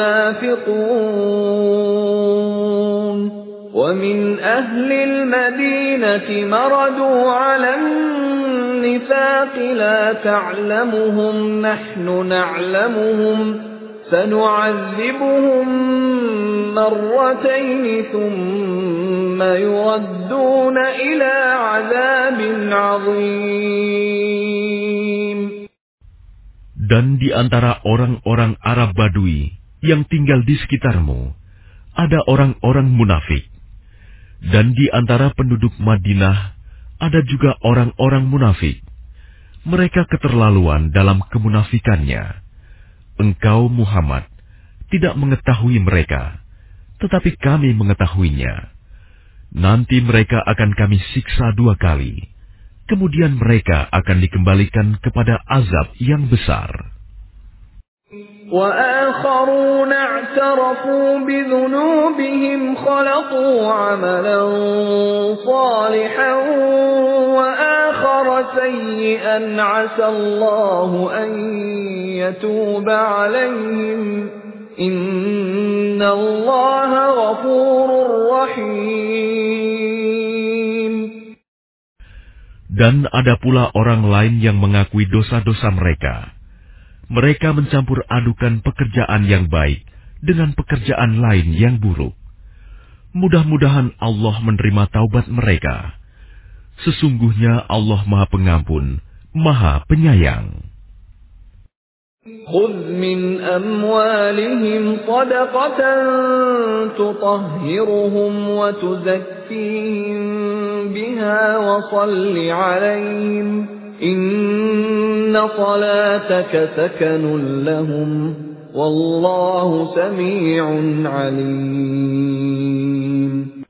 مُنَافِقُونَ وَمِنْ أَهْلِ الْمَدِينَةِ مَرَدُوا عَلَى النِّفَاقِ لَا تَعْلَمُهُمْ نَحْنُ نَعْلَمُهُمْ سَنُعَذِّبُهُم مرتين ثم يردون إلى عذاب عظيم. Dan di antara orang-orang Arab Badui yang tinggal di sekitarmu, ada orang-orang munafik. Dan di antara penduduk Madinah, ada juga orang-orang munafik. Mereka keterlaluan dalam kemunafikannya. Engkau Muhammad tidak mengetahui mereka, tetapi kami mengetahuinya. Nanti mereka akan kami siksa dua kali. Kemudian mereka akan dikembalikan kepada azab yang besar. وَآخَرُونَ اعْتَرَفُوا بِذُنُوبِهِمْ خَلَطُوا عَمَلًا صَالِحًا وَآخَرَ سَيِّئًا عَسَى اللَّهُ أَن يَتُوبَ عَلَيْهِمْ إِنَّ اللَّهَ غَفُورٌ رَّحِيمٌ. Dan ada pula orang lain yang mengakui dosa-dosa mereka. Mereka mencampur adukan pekerjaan yang baik dengan pekerjaan lain yang buruk. Mudah-mudahan Allah menerima taubat mereka. Sesungguhnya Allah Maha Pengampun, Maha Penyayang. خُذْ مِنْ أَمْوَالِهِمْ صَدَقَةً تُطَهِّرُهُمْ وَتُزَكِّيهِمْ بِهَا وَصَلِّ عَلَيْهِمْ إِنَّ صَلَاتَكَ سَكَنٌ لَهُمْ وَاللَّهُ سَمِيعٌ عَلِيمٌ.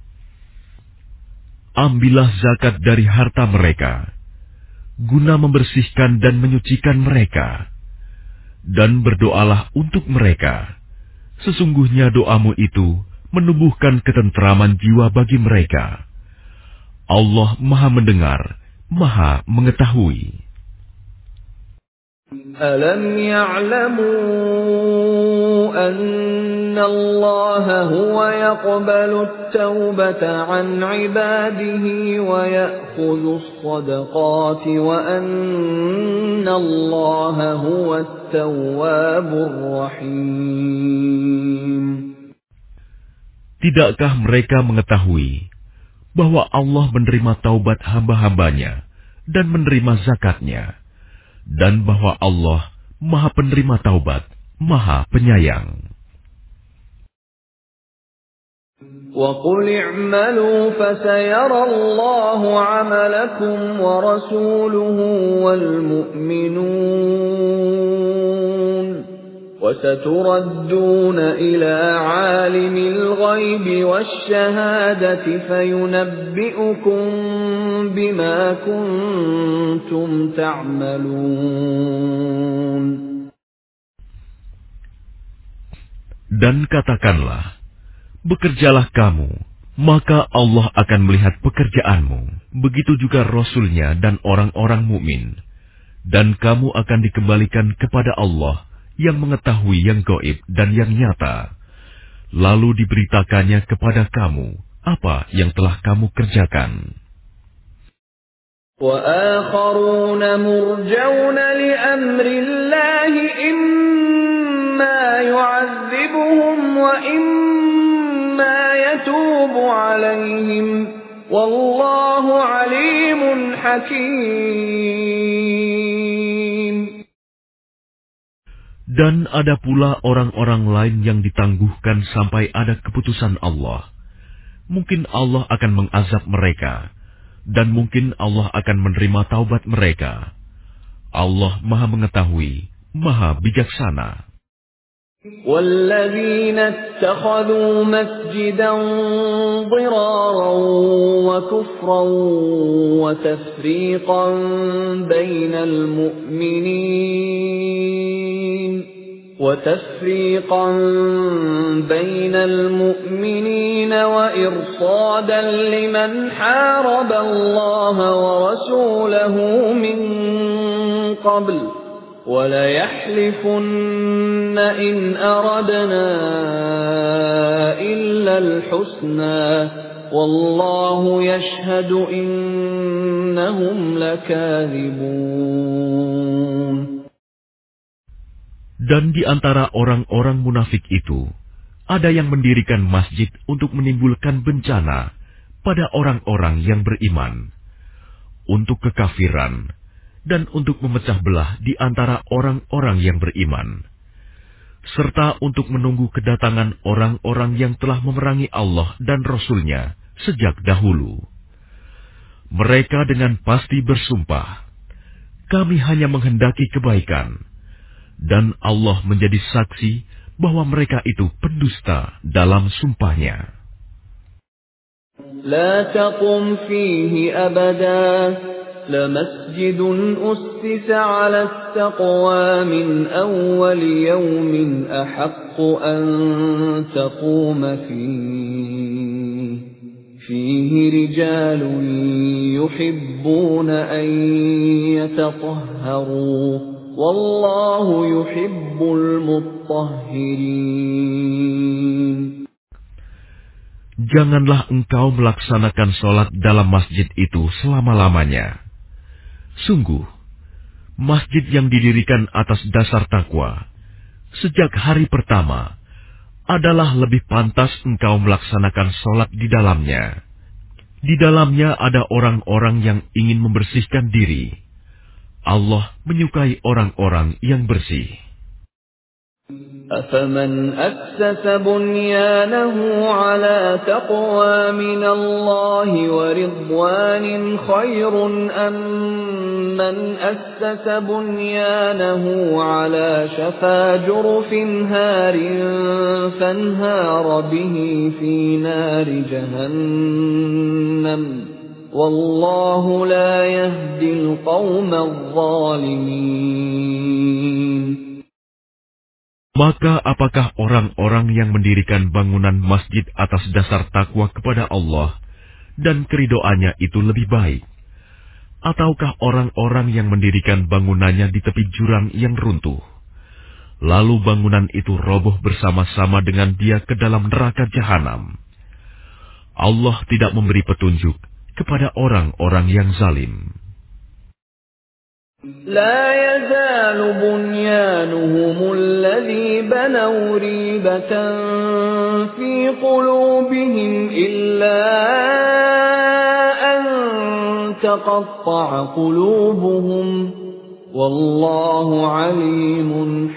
Ambillah zakat dari harta mereka, guna membersihkan dan menyucikan mereka. Dan berdoalah untuk mereka. Sesungguhnya doamu itu menumbuhkan ketentraman jiwa bagi mereka. Allah Maha Mendengar, Maha Mengetahui. أَلَمْ يَعْلَمُوا أَنَّ اللَّهَ هُوَ يَقْبَلُ التَّوْبَةَ عَنْ عِبَادِهِ وَيَأْخُذُ الصَّدَقَاتِ وَأَنَّ اللَّهَ هُوَ التَّوَّابُ الرَّحِيمُ. Tidakkah mereka mengetahui bahwa Allah menerima taubat hamba-hambanya dan menerima zakatnya, dan bahwa Allah Maha Penerima Taubat, Maha Penyayang. وَقُلِ اعْمَلُوا فَسَيَرَى اللَّهُ عَمَلَكُمْ وَرَسُولُهُ وَالْمُؤْمِنُونَ وَسَتُرَدُّونَ إِلَى عَالِمِ الْغَيْبِ وَالشَّهَادَةِ فَيُنَبِّئُكُم بِمَا كُنتُمْ تَعْمَلُونَ. Dan katakanlah, bekerjalah kamu, maka Allah akan melihat pekerjaanmu, begitu juga Rasul-Nya dan orang-orang mukmin, dan kamu akan dikembalikan kepada Allah yang mengetahui yang gaib dan yang nyata, lalu diberitakannya kepada kamu apa yang telah kamu kerjakan. وَآخَرُونَ مُرْجَوْنَ لِأَمْرِ اللَّهِ إِمَّا يُعَذِّبُهُمْ وَإِمَّا يَتُوبُ عَلَيْهِمْ وَاللَّهُ عَلِيمٌ حَكِيمٌ. Dan ada pula orang-orang lain yang ditangguhkan sampai ada keputusan Allah. Mungkin Allah akan mengazab mereka, dan mungkin Allah akan menerima taubat mereka. Allah Maha Mengetahui, Maha Bijaksana. وَالَّذِينَ اتَّخَذُوا مَسْجِدًا ضِرَارًا وَكُفْرًا وَتَفْرِيقًا بَيْنَ الْمُؤْمِنِينَ وَتَفْرِيقًا بَيْنَ الْمُؤْمِنِينَ وَإِرْصَادًا لِمَنْ حَارَبَ اللَّهَ وَرَسُولَهُ مِنْ قَبْلُ وَلَيَحْلِفُنَّ إِنْ أَرَدْنَا إِلَّا الْحُسْنَى وَاللَّهُ يَشْهَدُ إِنَّهُمْ لَكَاذِبُونَ. Dan di antara orang-orang munafik itu, ada yang mendirikan masjid untuk menimbulkan bencana pada orang-orang yang beriman, untuk kekafiran, dan untuk memecah belah di antara orang-orang yang beriman, serta untuk menunggu kedatangan orang-orang yang telah memerangi Allah dan Rasul-Nya sejak dahulu. Mereka dengan pasti bersumpah, kami hanya menghendaki kebaikan, dan Allah menjadi saksi bahwa mereka itu pendusta dalam sumpahnya. لا تقم فيه أبدا لمسجد أسس على التقوى من أول يوم أحق أن تقوم فيه فيه رجال يحبون أن يتطهروا والله يحب المطهرين. Janganlah engkau melaksanakan sholat dalam masjid itu selama-lamanya. Sungguh, masjid yang didirikan atas dasar takwa sejak hari pertama adalah lebih pantas engkau melaksanakan sholat di dalamnya. Di dalamnya ada orang-orang yang ingin membersihkan diri. Allah menyukai orang-orang yang bersih. أَفَمَنْ أَسَّسَ بُنْيَانَهُ عَلَى تَقْوَى مِنَ اللَّهِ وَرِضْوَانٍ خَيْرٌ أَمْ مَنْ أَسَّسَ بُنْيَانَهُ عَلَى شَفَا جُرُفٍ هَارٍ فَانْهَارَ بِهِ فِي نَارِ جَهَنَّمَ وَاللَّهُ لَا يَهْدِي الْقَوْمَ الظَّالِمِينَ. Maka apakah orang-orang yang mendirikan bangunan masjid atas dasar takwa kepada Allah dan keridoannya itu lebih baik? Ataukah orang-orang yang mendirikan bangunannya di tepi jurang yang runtuh, lalu bangunan itu roboh bersama-sama dengan dia ke dalam neraka jahanam? Allah tidak memberi petunjuk kepada orang-orang yang zalim. لا يزال بنيانهم الذي بنوا ريبة في قلوبهم إلا أن تقطع قلوبهم والله عليم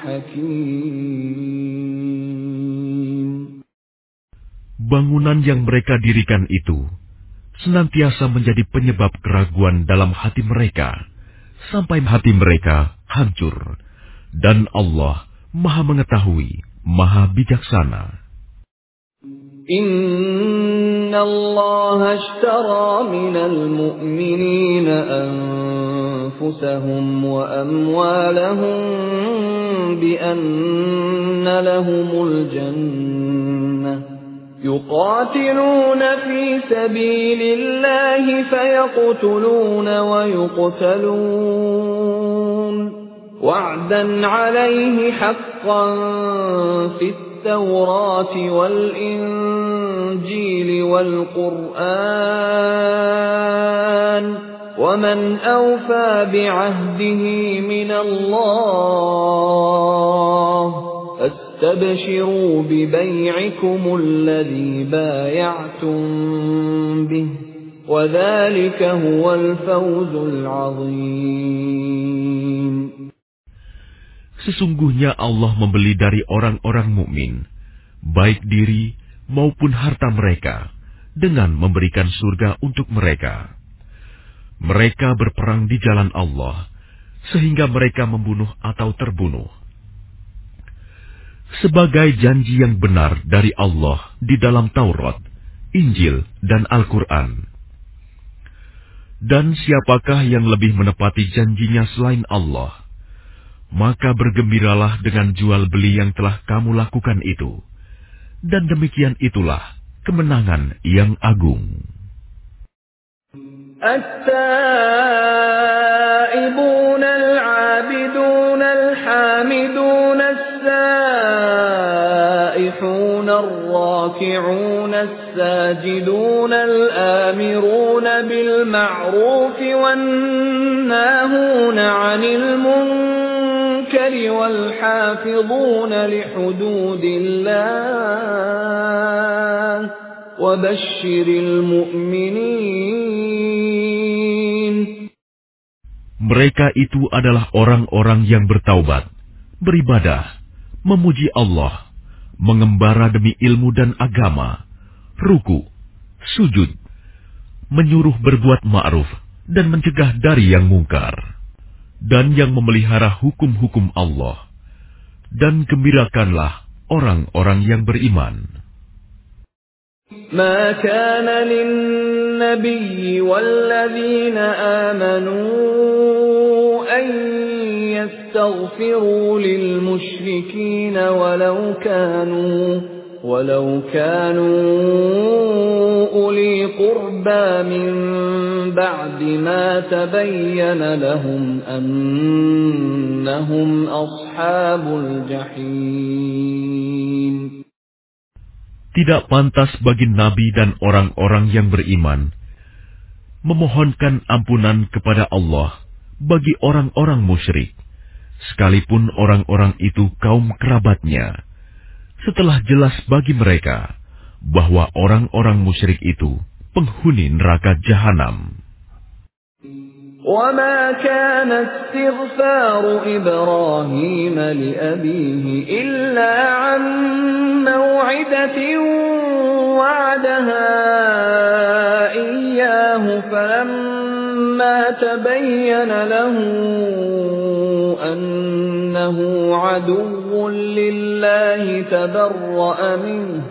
حكيم. Bangunan yang mereka dirikan itu senantiasa menjadi penyebab keraguan dalam hati mereka, sampai hati mereka hancur. Dan Allah Maha Mengetahui, Maha Bijaksana. Inna Allah ashtara minal mu'minina anfusahum wa amwalahum bi anna lahumul jannah. يقاتلون في سبيل الله فيقتلون ويقتلون وعدا عليه حقا في التوراة والإنجيل والقرآن ومن أوفى بعهده من الله فاستبشروا ببيعكم الذي بايعتم به وذلك هو الفوز العظيم. Sesungguhnya Allah membeli dari orang-orang mukmin, baik diri maupun harta mereka, dengan memberikan surga untuk mereka. Mereka berperang di jalan Allah, sehingga mereka membunuh atau terbunuh. Sebagai janji yang benar dari Allah di dalam Taurat, Injil, dan Al-Quran. Dan siapakah yang lebih menepati janjinya selain Allah? Maka bergembiralah dengan jual beli yang telah kamu lakukan itu. Dan demikian itulah kemenangan yang agung. التائبون العابدون الحامدون السائحون الراكعون الساجدون الآمرون بالمعروف والناهون عن المنكر والحافظون لحدود الله وبشر المؤمنين. Mereka itu adalah orang-orang yang bertaubat, beribadah, memuji Allah, mengembara demi ilmu dan agama, ruku, sujud, menyuruh berbuat ma'ruf dan mencegah dari yang mungkar, dan yang memelihara hukum-hukum Allah. Dan gembirakanlah orang-orang yang beriman. ما كان للنبي والذين آمنوا أن يستغفروا للمشركين ولو كانوا ولو كانوا أولي قربى من بعد ما تبين لهم أنهم أصحاب الجحيم. Tidak pantas bagi Nabi dan orang-orang yang beriman memohonkan ampunan kepada Allah bagi orang-orang musyrik, sekalipun orang-orang itu kaum kerabatnya, setelah jelas bagi mereka bahwa orang-orang musyrik itu penghuni neraka jahanam. وما كان استغفار إبراهيم لأبيه إلا عن موعدة وعدها إياه فلما تبين له أنه عدو لله تبرأ منه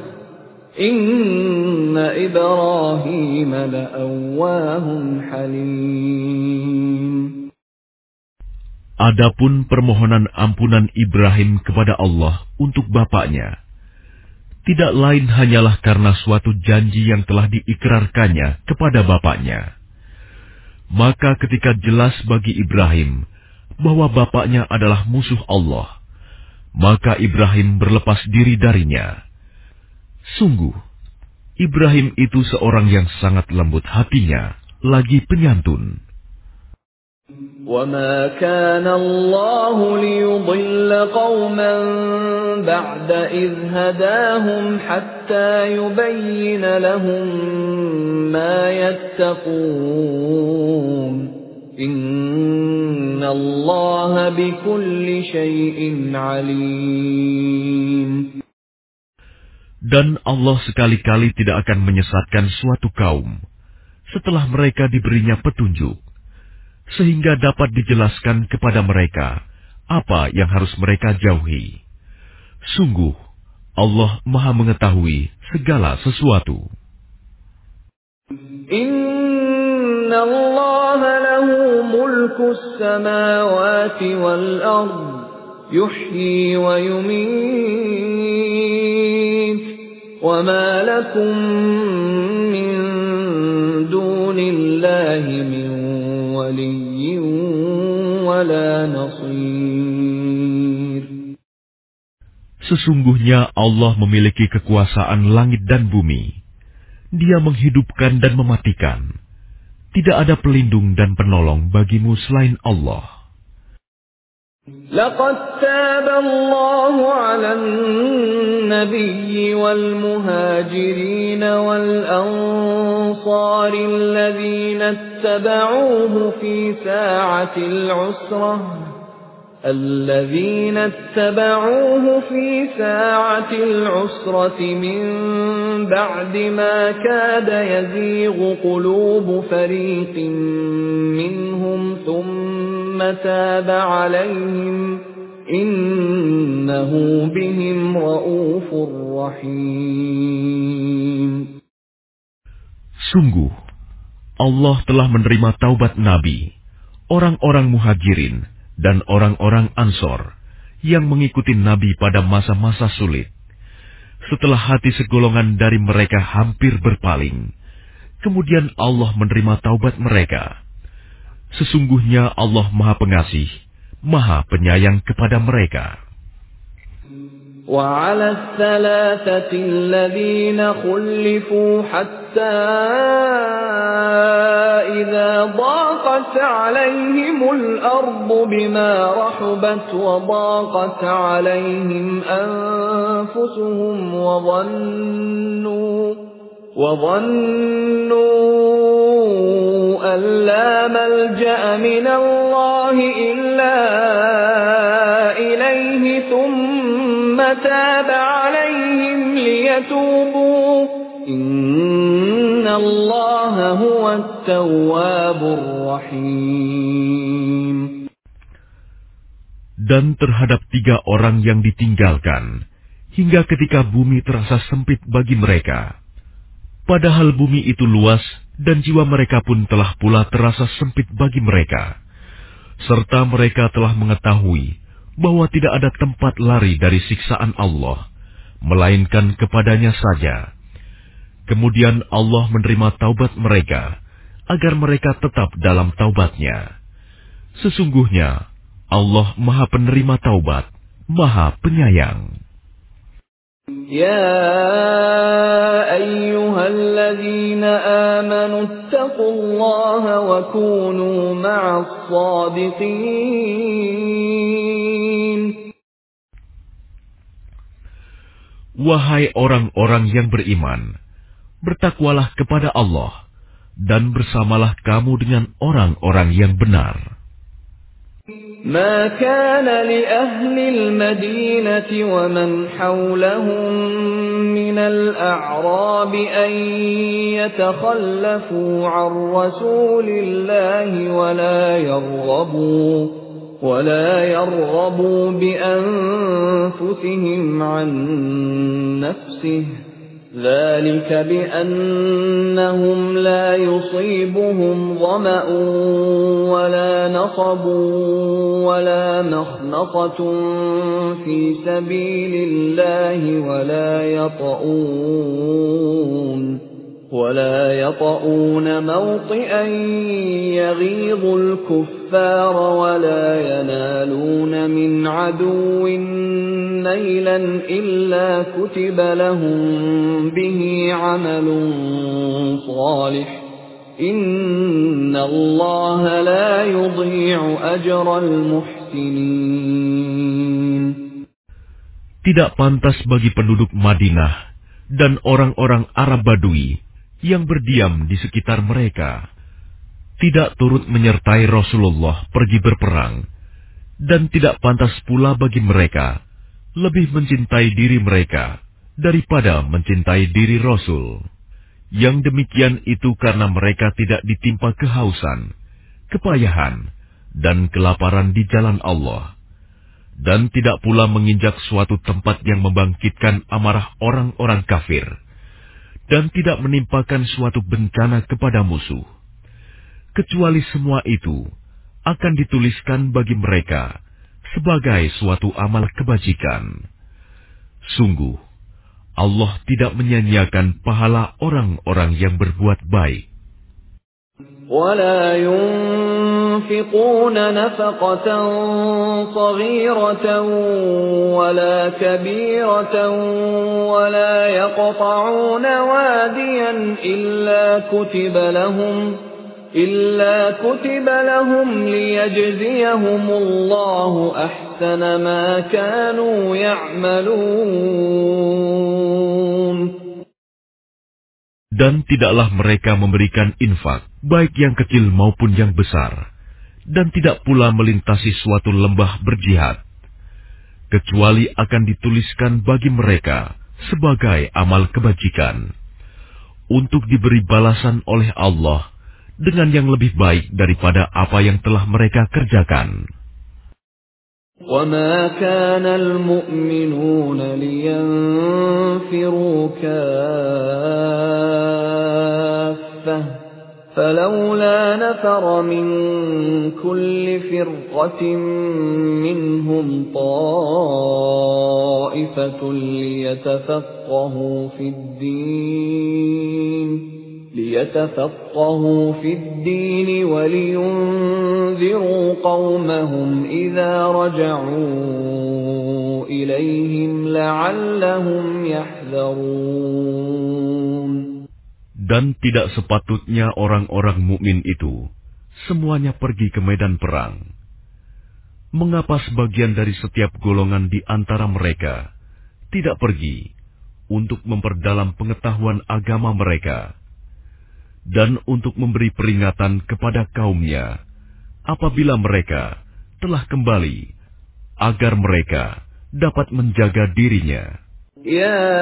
Inna Ibrahim la'awwahun halim. Adapun permohonan ampunan Ibrahim kepada Allah untuk bapaknya, tidak lain hanyalah karena suatu janji yang telah diikrarkannya kepada bapaknya. Maka ketika jelas bagi Ibrahim bahwa bapaknya adalah musuh Allah, maka Ibrahim berlepas diri darinya. Sungguh, Ibrahim itu seorang yang sangat lembut hatinya, lagi penyantun. وَمَا كَانَ اللَّهُ لِيُضِلَّ قَوْمًا بَعْدَ إِذْ هَدَاهُمْ حَتَّى يُبَيِّنَ لَهُم مَّا يَتَّقُونَ إِنَّ اللَّهَ بِكُلِّ شَيْءٍ عَلِيمٌ. Dan Allah sekali-kali tidak akan menyesatkan suatu kaum setelah mereka diberinya petunjuk, sehingga dapat dijelaskan kepada mereka apa yang harus mereka jauhi. Sungguh, Allah Maha Mengetahui segala sesuatu. Inna Allah lahu mulkus samawati wal ard, yuhyi wa yumeet, wa ma lakum min dunillahi min waliyyin wala nasir. Sesungguhnya Allah memiliki kekuasaan langit dan bumi. Dia menghidupkan dan mematikan. Tidak ada pelindung dan penolong bagimu selain Allah. لقد تاب الله على النبي والمهاجرين والأنصار الذين اتبعوه في ساعة العسرة الذين اتبعوه في ساعة العسرة من بعد ما كاد يزيغ قلوب فريق منهم ثم تاب عليهم إنه بهم رؤوف رحيم. Sungguh, Allah telah menerima taubat Nabi, orang-orang muhajirin, dan orang-orang Ansor yang mengikuti Nabi pada masa-masa sulit. Setelah hati segolongan dari mereka hampir berpaling, kemudian Allah menerima taubat mereka. Sesungguhnya Allah Maha Pengasih, Maha Penyayang kepada mereka. وعلى الثلاثة الذين خلفوا حتى إذا ضاقت عليهم الأرض بما رحبت وضاقت عليهم أنفسهم وظنوا وظنوا أن لا ملجأ من الله إلا إليه ثم تاب عليهم ليتوبوا إن الله هو التواب الرحيم. Dan terhadap tiga orang yang ditinggalkan, hingga ketika bumi terasa sempit bagi mereka. Padahal bumi itu luas dan jiwa mereka pun telah pula terasa sempit bagi mereka. Serta mereka telah mengetahui bahwa tidak ada tempat lari dari siksaan Allah, melainkan kepadanya saja. Kemudian Allah menerima taubat mereka, agar mereka tetap dalam taubatnya. Sesungguhnya, Allah Maha Penerima Taubat, Maha Penyayang. يا أيها الذين آمنوا اتقوا الله وكونوا مع الصادقين. Wahai orang-orang yang beriman, bertakwalah kepada Allah, dan bersamalah kamu dengan orang-orang yang benar. ما كان لأهل المدينة ومن حولهم من الأعراب أن يتخلفوا عن رسول الله ولا يرغبوا ولا يرغبوا بأنفسهم عن نفسه ذلك بأنهم لا يصيبهم ظمأ ولا نصب ولا مخنصة في سبيل الله ولا يطؤون ولا يطؤون موطئا يغيظ الكفار ولا ينالون من عدو نيلا إلا كتب لهم به عمل صالح إن الله لا يضيع أجر المحسنين. Tidak pantas bagi penduduk Madinah dan orang-orang Arab Badui yang berdiam di sekitar mereka, tidak turut menyertai Rasulullah pergi berperang, dan tidak pantas pula bagi mereka lebih mencintai diri mereka daripada mencintai diri Rasul. Yang demikian itu karena mereka tidak ditimpa kehausan, kepayahan, dan kelaparan di jalan Allah, dan tidak pula menginjak suatu tempat yang membangkitkan amarah orang-orang kafir, dan tidak menimpakan suatu bencana kepada musuh. Kecuali semua itu akan dituliskan bagi mereka sebagai suatu amal kebajikan. Sungguh, Allah tidak menyia-nyiakan pahala orang-orang yang berbuat baik. ولا ينفقون نفقة صغيرة ولا كبيرة ولا يقطعون واديا إلا كتب لهم إلا كتب لهم ليجزيهم الله أحسن ما كانوا يعملون. Dan tidaklah mereka memberikan infak, baik yang kecil maupun yang besar, dan tidak pula melintasi suatu lembah berjihad, kecuali akan dituliskan bagi mereka sebagai amal kebajikan, untuk diberi balasan oleh Allah dengan yang lebih baik daripada apa yang telah mereka kerjakan. وَمَا كَانَ الْمُؤْمِنُونَ لِيَنْفِرُوا كَافَّةً فَلَوْلَا نَفَرَ مِنْ كُلِّ فِرْقَةٍ مِّنْهُمْ طَائِفَةٌ لِيَتَفَقَّهُوا فِي الدِّينِ لِيَتَفَقَّهُوا فِي الدِّينِ وَلِيُنذِرُوا قَوْمَهُمْ إِذَا رَجَعُوا إِلَيْهِمْ لَعَلَّهُمْ يَحْذَرُونَ. Dan tidak sepatutnya orang-orang mukmin itu semuanya pergi ke medan perang. Mengapa sebagian dari setiap golongan di antara mereka tidak pergi untuk memperdalam pengetahuan agama mereka, dan untuk memberi peringatan kepada kaumnya apabila mereka telah kembali, agar mereka dapat menjaga dirinya. يا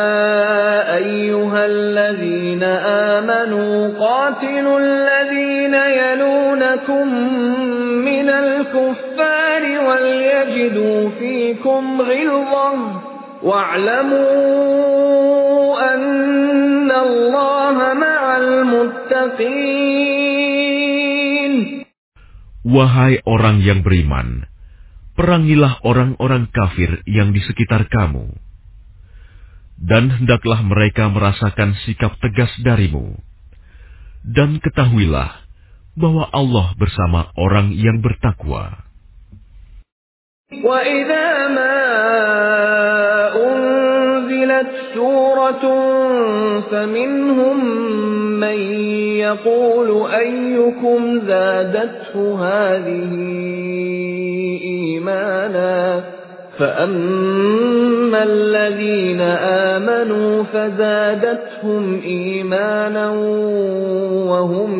أيها الذين آمنوا قاتلوا الذين يلونكم من الكفار وليجدوا فيكم غلظة واعلموا أن الله مع المتقين. Wahai orang yang beriman, perangilah orang-orang kafir yang di sekitar kamu, dan hendaklah mereka merasakan sikap tegas darimu. Dan ketahuilah bahwa Allah bersama orang yang bertakwa. وَإِذَا مَا أُنْزِلَتْ سُورَةٌ فَمِنْهُمْ مَنْ يَقُولُ أَيُّكُمْ زَادَتْهُ هَذِهِ إِيمَانًا فَأَمَّا الَّذِينَ آمَنُوا فَزَادَتْهُمْ إِيمَانًا وَهُمْ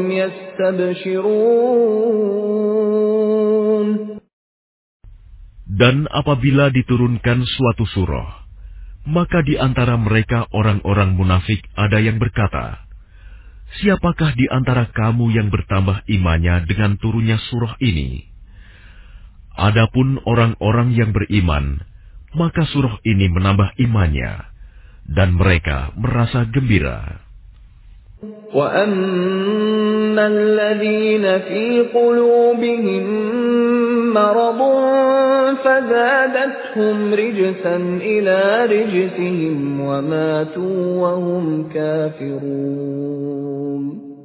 يَسْتَبْشِرُونَ. Dan apabila diturunkan suatu surah, maka di antara mereka orang-orang munafik ada yang berkata, "Siapakah di antara kamu yang bertambah imannya dengan turunnya surah ini?" Adapun orang-orang yang beriman, maka surah ini menambah imannya, dan mereka merasa gembira. وَأَمَّا الَّذِينَ فِي قُلُوبِهِم مَّرَضٌ فَزَادَتْهُمْ رِجْسًا إِلَىٰ رِجْسِهِمْ وَمَاتُوا وَهُمْ كَافِرُونَ.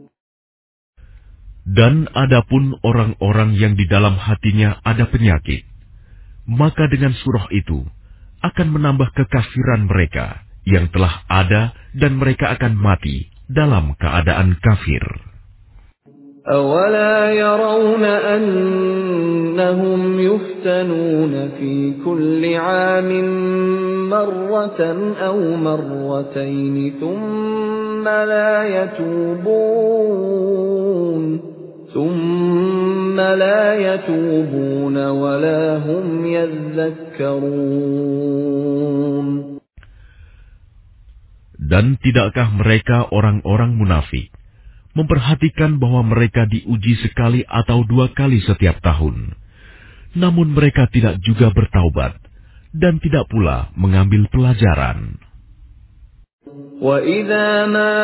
Dan adapun orang-orang yang di dalam hatinya ada penyakit, maka dengan surah itu akan menambah kekafiran mereka yang telah ada dan mereka akan mati dalam keadaan kafir. أَوَلَا يَرَوْنَ أَنَّهُمْ يُفْتَنُونَ فِي كُلِّ عَامٍ مَّرَّةً أَوْ مَرَّتَيْنِ ثُمَّ لَا يَتُوبُونَ ثُمَّ لَا يَتُوبُونَ وَلَا هُمْ يَذَّكَّرُونَ. Dan tidakkah mereka orang-orang munafik memperhatikan bahwa mereka diuji sekali atau dua kali setiap tahun, namun mereka tidak juga bertaubat dan tidak pula mengambil pelajaran. وَإِذَا مَا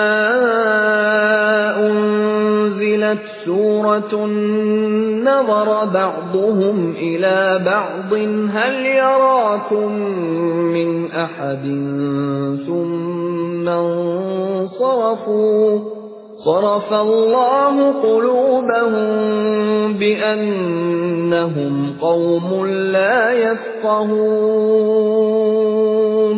أُنزِلَتْ سُورَةٌ نَّظَرَ بَعْضُهُمْ إِلَىٰ بَعْضٍ هَلْ يَرَاكُم مِّنْ أَحَدٍ ثُمَّ انصَرَفُوا صَرَفَ اللَّهُ قُلُوبَهُم بِأَنَّهُمْ قَوْمٌ لَّا يَفْقَهُونَ.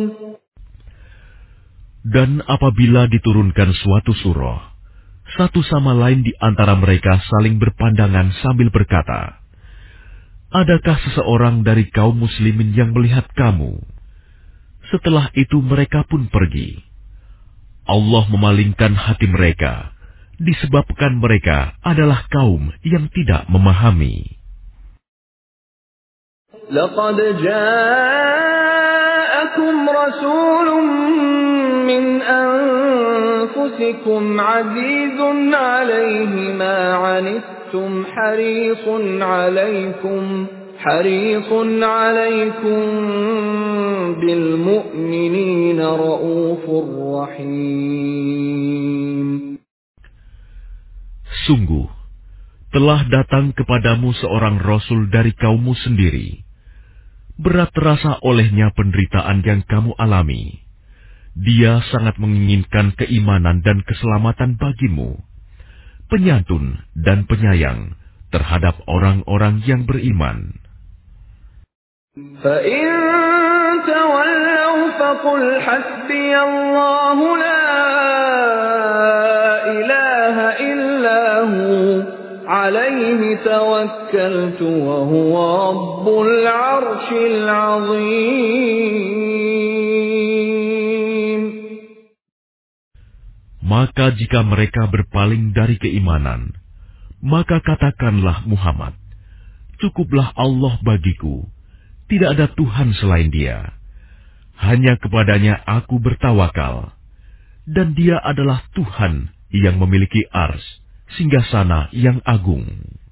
Dan apabila diturunkan suatu surah, satu sama lain di antara mereka saling berpandangan sambil berkata, "Adakah seseorang dari kaum muslimin yang melihat kamu?" Setelah itu mereka pun pergi. Allah memalingkan hati mereka, disebabkan mereka adalah kaum yang tidak memahami. لَقَدْ جَاءَكُمْ رَسُولٌ مِّنْ أَنفُسِكُمْ عَزِيزٌ عَلَيْهِ مَا عَنِتُّمْ حَرِيصٌ عَلَيْكُمْ حَرِيصٌ عَلَيْكُمْ بِالْمُؤْمِنِينَ رَءُوفٌ رَّحِيمٌ. Sungguh, telah datang kepadamu seorang Rasul dari kaummu sendiri. Berat terasa olehnya penderitaan yang kamu alami. Dia sangat menginginkan keimanan dan keselamatan bagimu, penyantun dan penyayang terhadap orang-orang yang beriman. فَإِن تَوَلَّوْا فَقُلْ حَسْبِيَ اللَّهُ لَا إِلَٰهَ إِلَّا هُوَ عَلَيْهِ تَوَكَّلْتُ وَهُوَ رَبُّ الْعَرْشِ الْعَظِيمِ. Maka jika mereka berpaling dari keimanan, maka katakanlah Muhammad, cukuplah Allah bagiku, tidak ada Tuhan selain Dia. Hanya kepadanya aku bertawakal, dan Dia adalah Tuhan yang memiliki ars, singgasana yang agung.